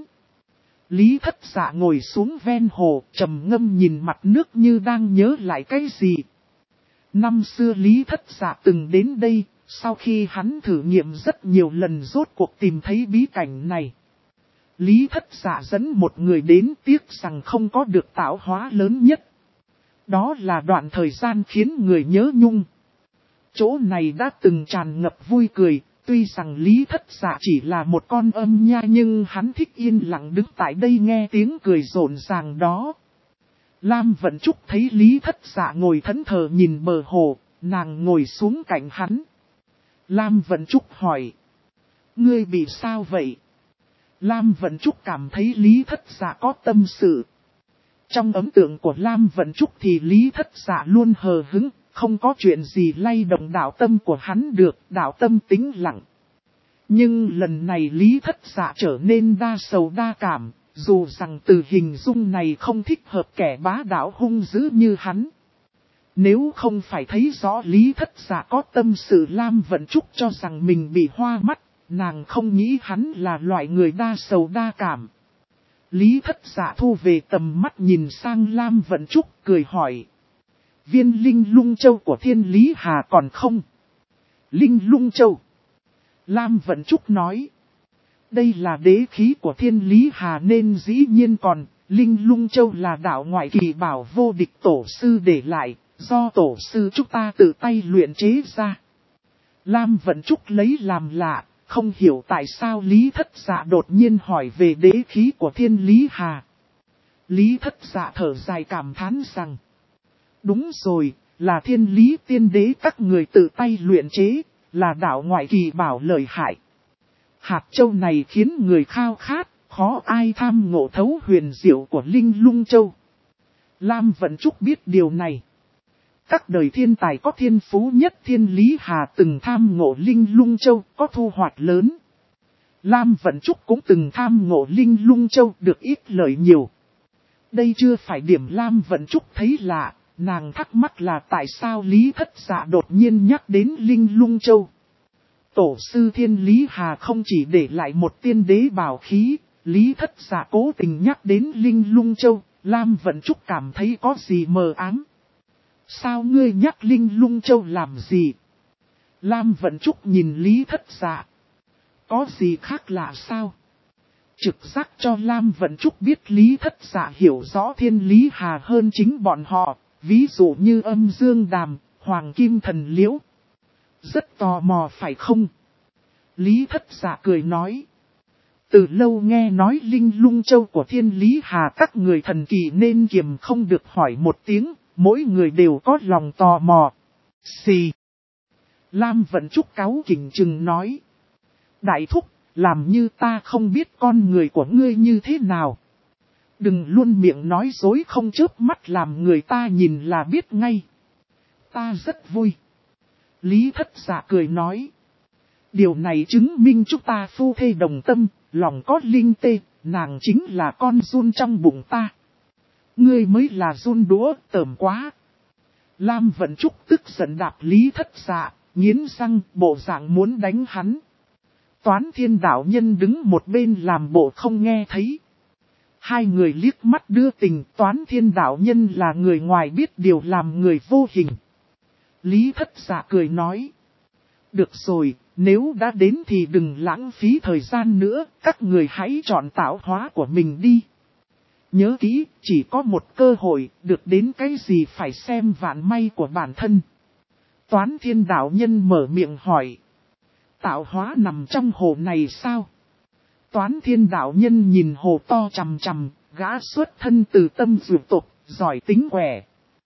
Lý Thất Dạ ngồi xuống ven hồ, trầm ngâm nhìn mặt nước như đang nhớ lại cái gì. Năm xưa Lý Thất Dạ từng đến đây, sau khi hắn thử nghiệm rất nhiều lần rốt cuộc tìm thấy bí cảnh này. Lý Thất Dạ dẫn một người đến, tiếc rằng không có được tạo hóa lớn nhất. Đó là đoạn thời gian khiến người nhớ nhung. Chỗ này đã từng tràn ngập vui cười, tuy rằng Lý Thất Dạ chỉ là một con âm nha nhưng hắn thích yên lặng đứng tại đây nghe tiếng cười rộn ràng đó. Lam Vận Trúc thấy Lý Thất Dạ ngồi thẫn thờ nhìn bờ hồ, nàng ngồi xuống cạnh hắn. Lam Vận Trúc hỏi: ngươi bị sao vậy? Lam Vận Trúc cảm thấy Lý Thất Dạ có tâm sự. Trong ấn tượng của Lam Vận Trúc thì Lý Thất Dạ luôn hờ hững, không có chuyện gì lay động đạo tâm của hắn được, đạo tâm tĩnh lặng. Nhưng lần này Lý Thất Dạ trở nên đa sầu đa cảm, dù rằng từ hình dung này không thích hợp kẻ bá đạo hung dữ như hắn. Nếu không phải thấy rõ Lý Thất Dạ có tâm sự, Lam Vận Trúc cho rằng mình bị hoa mắt, nàng không nghĩ hắn là loại người đa sầu đa cảm. Lý Thất Dạ thu về tầm mắt nhìn sang Lam Vận Trúc, cười hỏi: viên Linh Lung Châu của Thiên Lý Hà còn không? Linh Lung Châu. Lam Vận Trúc nói: đây là đế khí của Thiên Lý Hà nên dĩ nhiên còn. Linh Lung Châu là đạo ngoại kỳ bảo vô địch tổ sư để lại, do tổ sư chúng ta tự tay luyện chế ra. Lam Vận Trúc lấy làm lạ, không hiểu tại sao Lý Thất Dạ đột nhiên hỏi về đế khí của Thiên Lý Hà. Lý Thất Dạ thở dài cảm thán rằng: đúng rồi, là Thiên Lý tiên đế các người tự tay luyện chế, là đạo ngoại kỳ bảo lợi hại. Hạt châu này khiến người khao khát, khó ai tham ngộ thấu huyền diệu của Linh Lung Châu. Lam Vận Trúc biết điều này. Các đời thiên tài có thiên phú nhất Thiên Lý Hà từng tham ngộ Linh Lung Châu, có thu hoạch lớn. Lam Vận Trúc cũng từng tham ngộ Linh Lung Châu, được ít lợi nhiều. Đây chưa phải điểm Lam Vận Trúc thấy lạ, nàng thắc mắc là tại sao Lý Thất Dạ đột nhiên nhắc đến Linh Lung Châu. Tổ sư Thiên Lý Hà không chỉ để lại một tiên đế bảo khí, Lý Thất Dạ cố tình nhắc đến Linh Lung Châu, Lam Vận Trúc cảm thấy có gì mờ ám. Sao ngươi nhắc Linh Lung Châu làm gì? Lam Vận Trúc nhìn Lý Thất Dạ. Có gì khác lạ sao? Trực giác cho Lam Vận Trúc biết Lý Thất Dạ hiểu rõ Thiên Lý Hà hơn chính bọn họ, ví dụ như Âm Dương Đàm, Hoàng Kim Thần Liễu. Rất tò mò phải không? Lý Thất Dạ cười nói: từ lâu nghe nói Linh Lung Châu của Thiên Lý Hà các người thần kỳ nên kiềm không được hỏi một tiếng, mỗi người đều có lòng tò mò. Xì. Lam Vận Trúc cáu kỉnh chừng nói: đại thúc, làm như ta không biết con người của ngươi như thế nào. Đừng luôn miệng nói dối không chớp mắt làm người ta nhìn là biết ngay. Ta rất vui. Lý Thất Dạ cười nói: điều này chứng minh chúng ta phu thê đồng tâm, lòng có linh tê, nàng chính là con giun trong bụng ta. Ngươi mới là giun đũa, tởm quá. Lam Vận Trúc tức giận đạp Lý Thất Dạ, nghiến răng bộ dạng muốn đánh hắn. Toán Thiên đạo nhân đứng một bên làm bộ không nghe thấy. Hai người liếc mắt đưa tình, Toán Thiên đạo nhân là người ngoài biết điều làm người vô hình. Lý Thất Dạ cười nói: được rồi, nếu đã đến thì đừng lãng phí thời gian nữa, các người hãy chọn tạo hóa của mình đi. Nhớ kỹ, chỉ có một cơ hội, được đến cái gì phải xem vạn may của bản thân. Toán Thiên đạo nhân mở miệng hỏi: tạo hóa nằm trong hồ này sao? Toán Thiên đạo nhân nhìn hồ to chằm chằm, gã xuất thân từ tâm dược tộc, giỏi tính quẻ.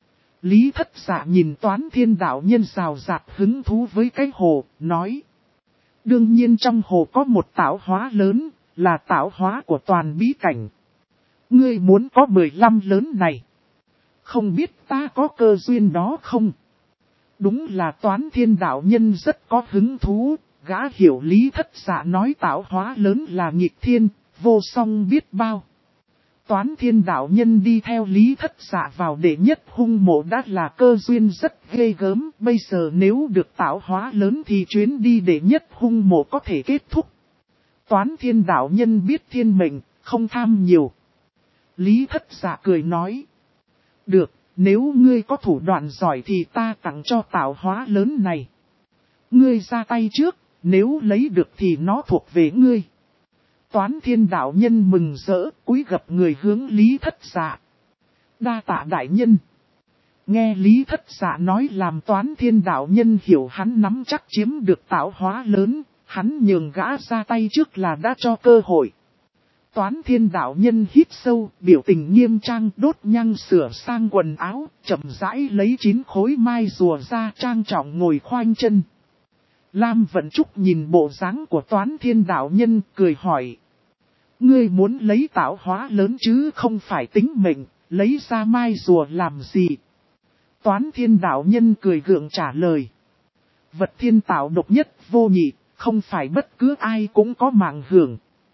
Lý Thất Dạ nhìn Toán Thiên đạo nhân rào rạt hứng thú với cái hồ, nói: Đương nhiên trong hồ có một tạo hóa lớn, là tạo hóa của toàn bí cảnh. Ngươi muốn có 15 lớn này. Không biết ta có cơ duyên đó không? Đúng là Toán Thiên đạo nhân rất có hứng thú, gã hiểu Lý Thất Dạ nói tạo hóa lớn là nghịch thiên, vô song biết bao. Toán Thiên đạo nhân đi theo Lý Thất Dạ vào đệ nhất hung mộ đã là cơ duyên rất ghê gớm, bây giờ nếu được tạo hóa lớn thì chuyến đi đệ nhất hung mộ có thể kết thúc. Toán Thiên đạo nhân biết thiên mệnh, không tham nhiều. Lý Thất Dạ cười nói. Được, nếu ngươi có thủ đoạn giỏi thì ta tặng cho tạo hóa lớn này. Ngươi ra tay trước, nếu lấy được thì nó thuộc về ngươi. Toán Thiên đạo nhân mừng rỡ, cúi gập người hướng Lý Thất Dạ. Đa tạ đại nhân. Nghe Lý Thất Dạ nói làm Toán Thiên đạo nhân hiểu hắn nắm chắc chiếm được tạo hóa lớn, hắn nhường gã ra tay trước là đã cho cơ hội. Toán Thiên đạo nhân hít sâu, biểu tình nghiêm trang đốt nhang sửa sang quần áo, chậm rãi lấy 9 khối mai rùa ra trang trọng ngồi khoanh chân. Lam Vận Trúc nhìn bộ dáng của Toán Thiên đạo nhân cười hỏi. Ngươi muốn lấy tạo hóa lớn chứ không phải tính mệnh, lấy ra mai rùa làm gì? Toán Thiên đạo nhân cười gượng trả lời. Vật thiên tạo độc nhất vô nhị, không phải bất cứ ai cũng có mạng hưởng.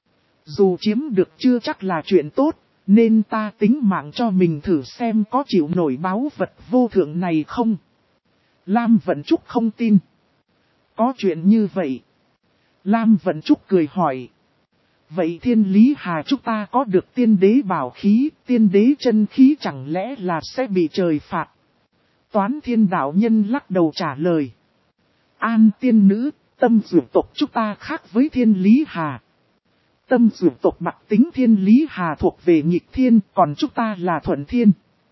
Dù chiếm được chưa chắc là chuyện tốt, nên ta tính mạng cho mình thử xem có chịu nổi báu vật vô thượng này không? Lam Vận Trúc không tin. Có chuyện như vậy. Lam Vận Trúc cười hỏi. Vậy Thiên Lý Hà chúng ta có được tiên đế bảo khí, tiên đế chân khí chẳng lẽ là sẽ bị trời phạt? Toán Thiên đạo nhân lắc đầu trả lời. An tiên nữ, tâm dược tộc chúng ta khác với Thiên Lý Hà. Tâm dược tộc bạc tính Thiên Lý Hà thuộc về nghịch thiên, còn chúng ta là thuận thiên.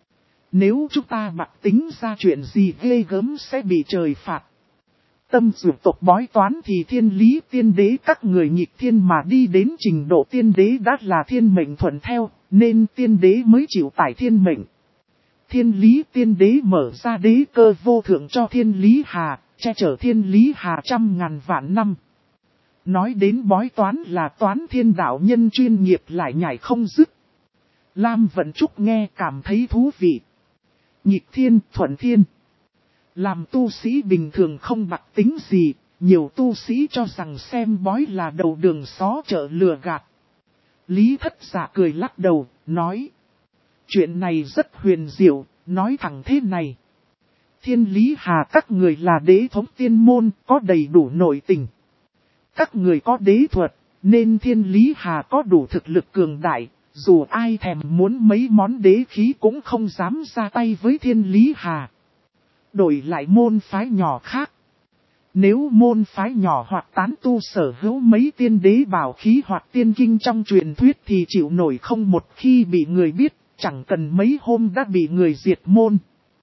Nếu chúng ta bạc tính ra chuyện gì ghê gớm sẽ bị trời phạt. Tâm dược tộc bói toán thì Thiên Lý tiên đế các người nghịch thiên mà đi đến trình độ tiên đế đã là thiên mệnh thuận theo, nên tiên đế mới chịu tải thiên mệnh. Thiên Lý tiên đế mở ra đế cơ vô thượng cho Thiên Lý Hà, che chở Thiên Lý Hà 100.000 vạn năm. Nói đến bói toán là Toán Thiên đạo nhân chuyên nghiệp lại nhảy không dứt. Lam Vận Trúc nghe cảm thấy thú vị. Nghịch thiên, thuận thiên. Làm tu sĩ bình thường không bạc tính gì, nhiều tu sĩ cho rằng xem bói là đầu đường xó chợ lừa gạt. Lý Thất Dạ cười lắc đầu, nói. Chuyện này rất huyền diệu, nói thẳng thế này. Thiên Lý Hà các người là đế thống tiên môn, có đầy đủ nội tình. Các người có đế thuật, nên Thiên Lý Hà có đủ thực lực cường đại, dù ai thèm muốn mấy món đế khí cũng không dám ra tay với Thiên Lý Hà. Đổi lại môn phái nhỏ khác. Nếu môn phái nhỏ hoặc tán tu sở hữu mấy tiên đế bảo khí hoặc tiên kinh trong truyền thuyết thì chịu nổi không một khi bị người biết, chẳng cần mấy hôm đã bị người diệt môn.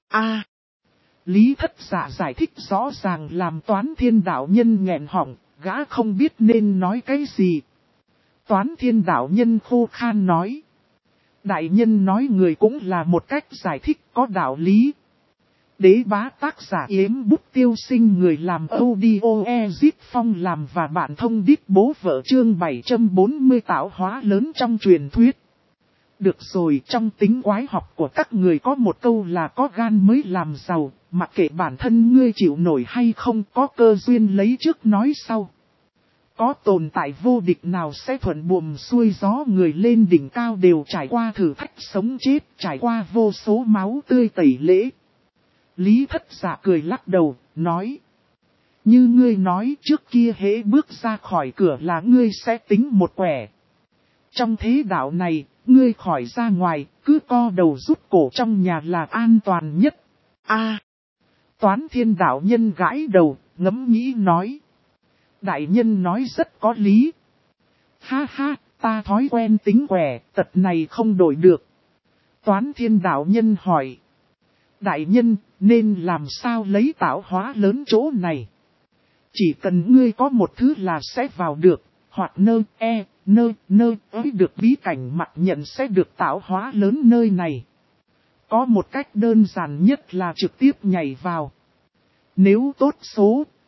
Lý Thất Dạ giải thích rõ ràng làm Toán Thiên đạo nhân nghẹn họng, gã không biết nên nói cái gì. Toán Thiên đạo nhân khô khan nói. Đại nhân nói người cũng là một cách giải thích có đạo lý. Đế bá tác giả Yếm Bút Tiêu Sinh người làm audio Ezip Phong làm và bạn thông đít bố vợ chương 740 tạo hóa lớn trong truyền thuyết. Được rồi, trong tính quái học của các người có một câu là có gan mới làm giàu, mặc kệ bản thân ngươi chịu nổi hay không có cơ duyên lấy trước nói sau. Có tồn tại vô địch nào sẽ thuận buồm xuôi gió người lên đỉnh cao đều trải qua thử thách sống chết, trải qua vô số máu tươi tẩy lễ. Lý Thất Dạ cười lắc đầu, nói. Như ngươi nói trước kia hễ bước ra khỏi cửa là ngươi sẽ tính một quẻ. Trong thế đạo này, ngươi khỏi ra ngoài, cứ co đầu rút cổ trong nhà là an toàn nhất. Toán Thiên đạo nhân gãi đầu, ngẫm nghĩ nói. Đại nhân nói rất có lý. Ha ha, ta thói quen tính quẻ, tật này không đổi được. Toán Thiên đạo nhân hỏi. Đại nhân, nên làm sao lấy tạo hóa lớn chỗ này? Chỉ cần ngươi có một thứ là sẽ vào được, hoặc nơi ấy được bí cảnh mặc nhận sẽ được tạo hóa lớn nơi này. Có một cách đơn giản nhất là trực tiếp nhảy vào. Nếu tốt số,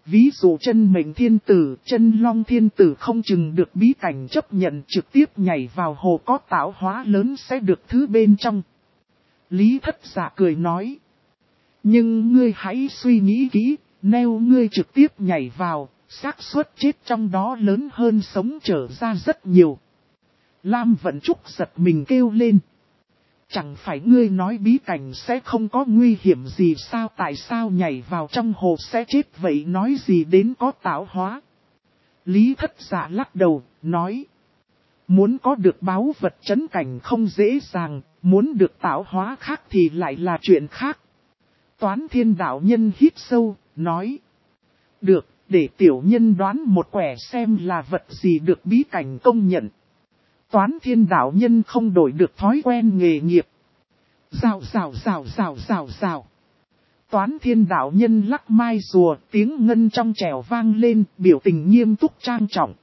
Ví dụ chân mệnh thiên tử, chân long thiên tử không chừng được bí cảnh chấp nhận trực tiếp nhảy vào hồ có tạo hóa lớn sẽ được thứ bên trong. Lý Thất Dạ cười nói. Nhưng ngươi hãy suy nghĩ kỹ, nếu ngươi trực tiếp nhảy vào, xác suất chết trong đó lớn hơn sống trở ra rất nhiều. Lam Vận Trúc giật mình kêu lên. Chẳng phải ngươi nói bí cảnh sẽ không có nguy hiểm gì sao, tại sao nhảy vào trong hồ sẽ chết vậy, nói gì đến có tạo hóa. Lý Thất Dạ lắc đầu, nói. Muốn có được báu vật trấn cảnh không dễ dàng, muốn được tạo hóa khác thì lại là chuyện khác. Toán Thiên đạo nhân hít sâu, nói. Được, để tiểu nhân đoán một quẻ xem là vật gì được bí cảnh công nhận. Toán Thiên đạo nhân không đổi được thói quen nghề nghiệp. Rào. Toán Thiên đạo nhân lắc mai rùa, tiếng ngân trong trẻo vang lên, biểu tình nghiêm túc trang trọng.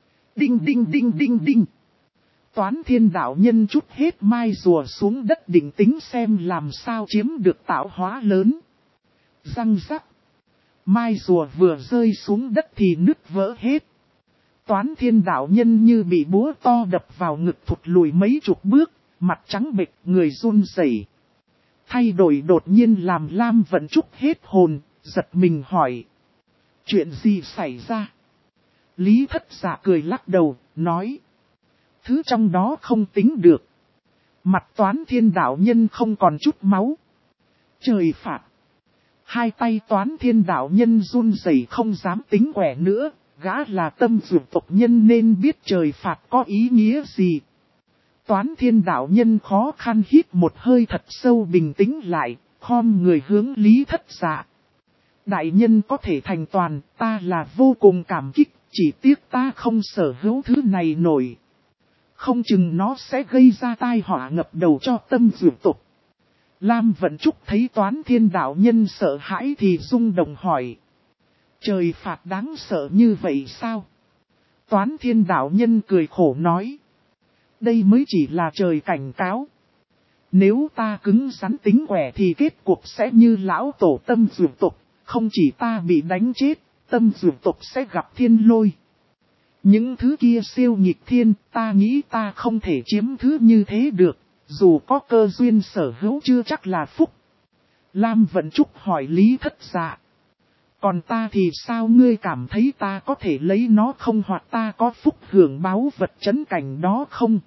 Đinh. Toán Thiên đạo nhân trút hết mai rùa xuống đất định tính xem làm sao chiếm được tạo hóa lớn. Răng rắc. Mai rùa vừa rơi xuống đất thì nứt vỡ hết. Toán Thiên đạo nhân như bị búa to đập vào ngực thụt lùi mấy chục bước, mặt trắng bệch, người run rẩy. Thay đổi đột nhiên làm Lam Vận Trúc hết hồn, giật mình hỏi. Chuyện gì xảy ra? Lý Thất Dạ cười lắc đầu, nói. Thứ trong đó không tính được. Mặt Toán Thiên đạo nhân không còn chút máu. Trời phạt. Hai tay Toán Thiên đạo nhân run rẩy không dám tính quẻ nữa, gã là tâm dược tộc nhân nên biết trời phạt có ý nghĩa gì. Toán Thiên đạo nhân khó khăn hít một hơi thật sâu bình tĩnh lại, khom người hướng Lý Thất Dạ. Đại nhân có thể thành toàn, ta là vô cùng cảm kích, chỉ tiếc ta không sở hữu thứ này nổi. Không chừng nó sẽ gây ra tai họa ngập đầu cho tâm dược tộc. Lam Vận Trúc thấy Toán Thiên đạo nhân sợ hãi thì rung động hỏi. Trời phạt đáng sợ như vậy sao? Toán Thiên đạo nhân cười khổ nói. Đây mới chỉ là trời cảnh cáo. Nếu ta cứng rắn tính quẻ thì kết cục sẽ như lão tổ tâm dược tộc. Không chỉ ta bị đánh chết, tâm dược tộc sẽ gặp thiên lôi. Những thứ kia siêu nghịch thiên, ta nghĩ ta không thể chiếm thứ như thế được. Dù có cơ duyên sở hữu chưa chắc là phúc. Lam Vận Trúc hỏi Lý Thất Dạ. Còn ta thì sao, ngươi cảm thấy ta có thể lấy nó không, hoặc ta có phúc hưởng báu vật trấn cảnh đó không?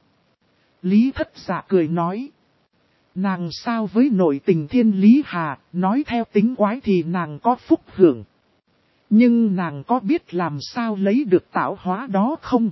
Lý Thất Dạ cười nói. Nàng sao với nội tình thiên lý hà, nói theo tính quái thì nàng có phúc hưởng. Nhưng nàng có biết làm sao lấy được tạo hóa đó không?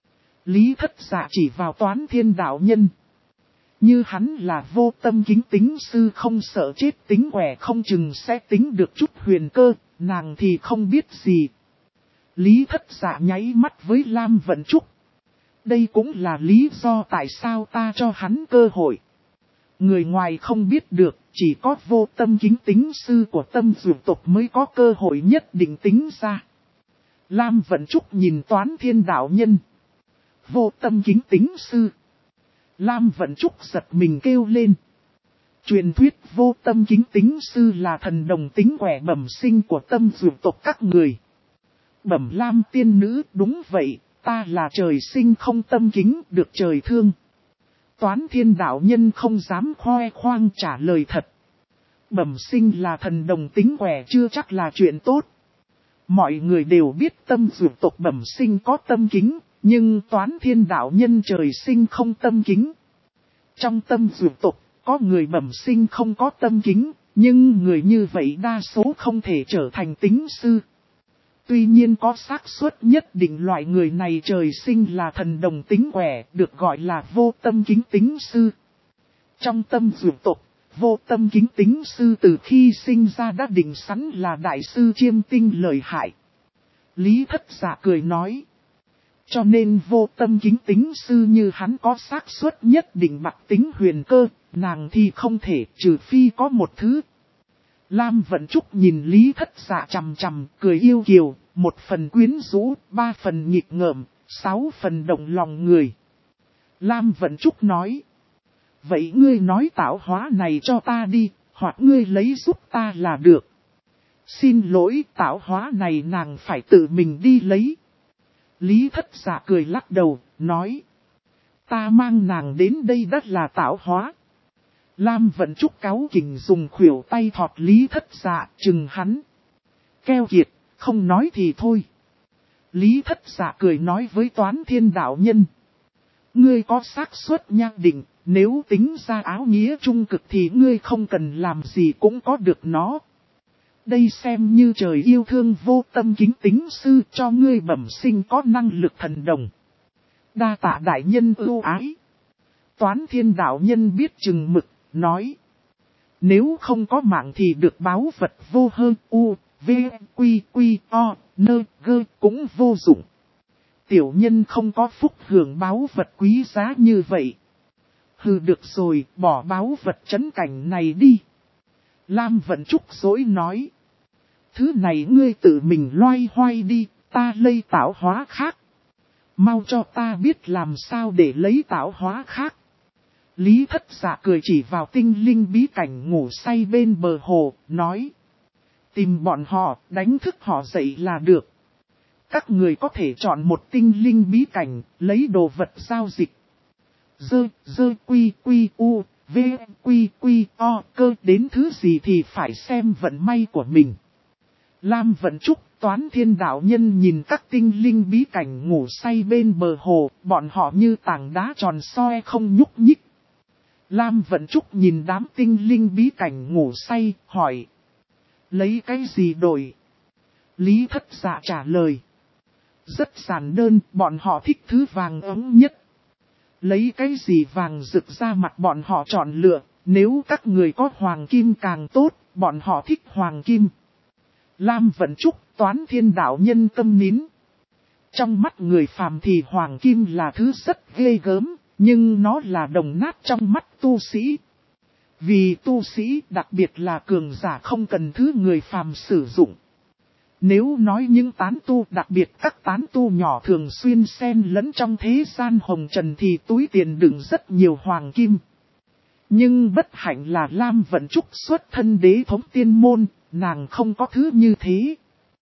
Lý Thất Dạ chỉ vào Toán Thiên đạo nhân. Như hắn là vô tâm kính tính sư không sợ chết, tính quẻ không chừng sẽ tính được chút huyền cơ, nàng thì không biết gì. Lý Thất Dạ nháy mắt với Lam Vận Trúc. Đây cũng là lý do tại sao ta cho hắn cơ hội. Người ngoài không biết được, chỉ có vô tâm kính tính sư của tâm dược tộc mới có cơ hội nhất định tính ra. Lam Vận Trúc nhìn Toán Thiên đạo nhân. Vô tâm kính tính sư. Lam Vận Trúc giật mình kêu lên. Truyền thuyết vô tâm kính tính sư là thần đồng tính quẻ bẩm sinh của tâm dược tộc các người. Bẩm Lam tiên nữ, đúng vậy, ta là trời sinh không tâm kính, được trời thương. Toán Thiên đạo nhân không dám khoe khoang trả lời thật. Bẩm sinh là thần đồng tính quẻ chưa chắc là chuyện tốt. Mọi người đều biết tâm dược tộc bẩm sinh có tâm kính, nhưng Toán Thiên đạo nhân trời sinh không tâm kính. Trong tâm dược tộc, có người bẩm sinh không có tâm kính, nhưng người như vậy đa số không thể trở thành tính sư. Tuy nhiên có xác suất nhất định loại người này trời sinh là thần đồng tính quẻ, được gọi là vô tâm kính tính sư. Trong tâm dược tộc, vô tâm kính tính sư từ khi sinh ra đã định sẵn là đại sư chiêm tinh lợi hại. Lý Thất Dạ cười nói. Cho nên vô tâm kính tính sư như hắn có xác suất nhất định bạc tính huyền cơ, nàng thì không thể, trừ phi có một thứ. Lam Vận Trúc nhìn Lý Thất Dạ chằm chằm, cười yêu kiều, 1 phần quyến rũ, 3 phần nghịch ngợm, 6 phần động lòng người. Lam Vận Trúc nói. Vậy ngươi nói tạo hóa này cho ta đi, hoặc ngươi lấy giúp ta là được. Xin lỗi, tạo hóa này nàng phải tự mình đi lấy. Lý Thất Dạ cười lắc đầu, nói. Ta mang nàng đến đây đất là tạo hóa. Lam Vận Trúc cáu kỉnh dùng khuỷu tay thọt Lý Thất Dạ, chừng hắn. Keo kiệt, không nói thì thôi. Lý Thất Dạ cười nói với Toán Thiên đạo nhân. Ngươi có xác suất nha định, nếu tính ra áo nghĩa trung cực thì ngươi không cần làm gì cũng có được nó. Đây xem như trời yêu thương vô tâm kính tính sư cho ngươi bẩm sinh có năng lực thần đồng. Đa tạ đại nhân ưu ái. Toán Thiên đạo nhân biết chừng mực, nói. Nếu không có mạng thì được báu vật vô hơn u, v, quy, quy, o, nơ, gơ cũng vô dụng. Tiểu nhân không có phúc hưởng báu vật quý giá như vậy. Hừ được rồi, bỏ báu vật trấn cảnh này đi. Lam Vận Trúc dối nói. Thứ này ngươi tự mình loay hoay đi, ta lấy tạo hóa khác. Mau cho ta biết làm sao để lấy tạo hóa khác. Lý Thất Dạ cười chỉ vào tinh linh bí cảnh ngủ say bên bờ hồ, nói. Tìm bọn họ, đánh thức họ dậy là được. Các người có thể chọn một tinh linh bí cảnh, lấy đồ vật giao dịch. Dơ quy quy u, v quy quy o cơ đến thứ gì thì phải xem vận may của mình. Lam Vận Trúc, Toán Thiên đạo nhân nhìn các tinh linh bí cảnh ngủ say bên bờ hồ, bọn họ như tảng đá tròn soi không nhúc nhích. Lam Vận Trúc nhìn đám tinh linh bí cảnh ngủ say, hỏi. Lấy cái gì đổi? Lý Thất Dạ trả lời. Rất giản đơn, bọn họ thích thứ vàng ấm nhất. Lấy cái gì vàng rực ra mặt bọn họ chọn lựa, nếu các người có hoàng kim càng tốt, bọn họ thích hoàng kim. Lam Vận Trúc, Toán Thiên đạo nhân tâm nín. Trong mắt người phàm thì hoàng kim là thứ rất ghê gớm, nhưng nó là đồng nát trong mắt tu sĩ. Vì tu sĩ, đặc biệt là cường giả không cần thứ người phàm sử dụng. Nếu nói những tán tu, đặc biệt các tán tu nhỏ thường xuyên xen lẫn trong thế gian hồng trần thì túi tiền đựng rất nhiều hoàng kim. Nhưng bất hạnh là Lam Vận Trúc xuất thân đế thống tiên môn, nàng không có thứ như thế.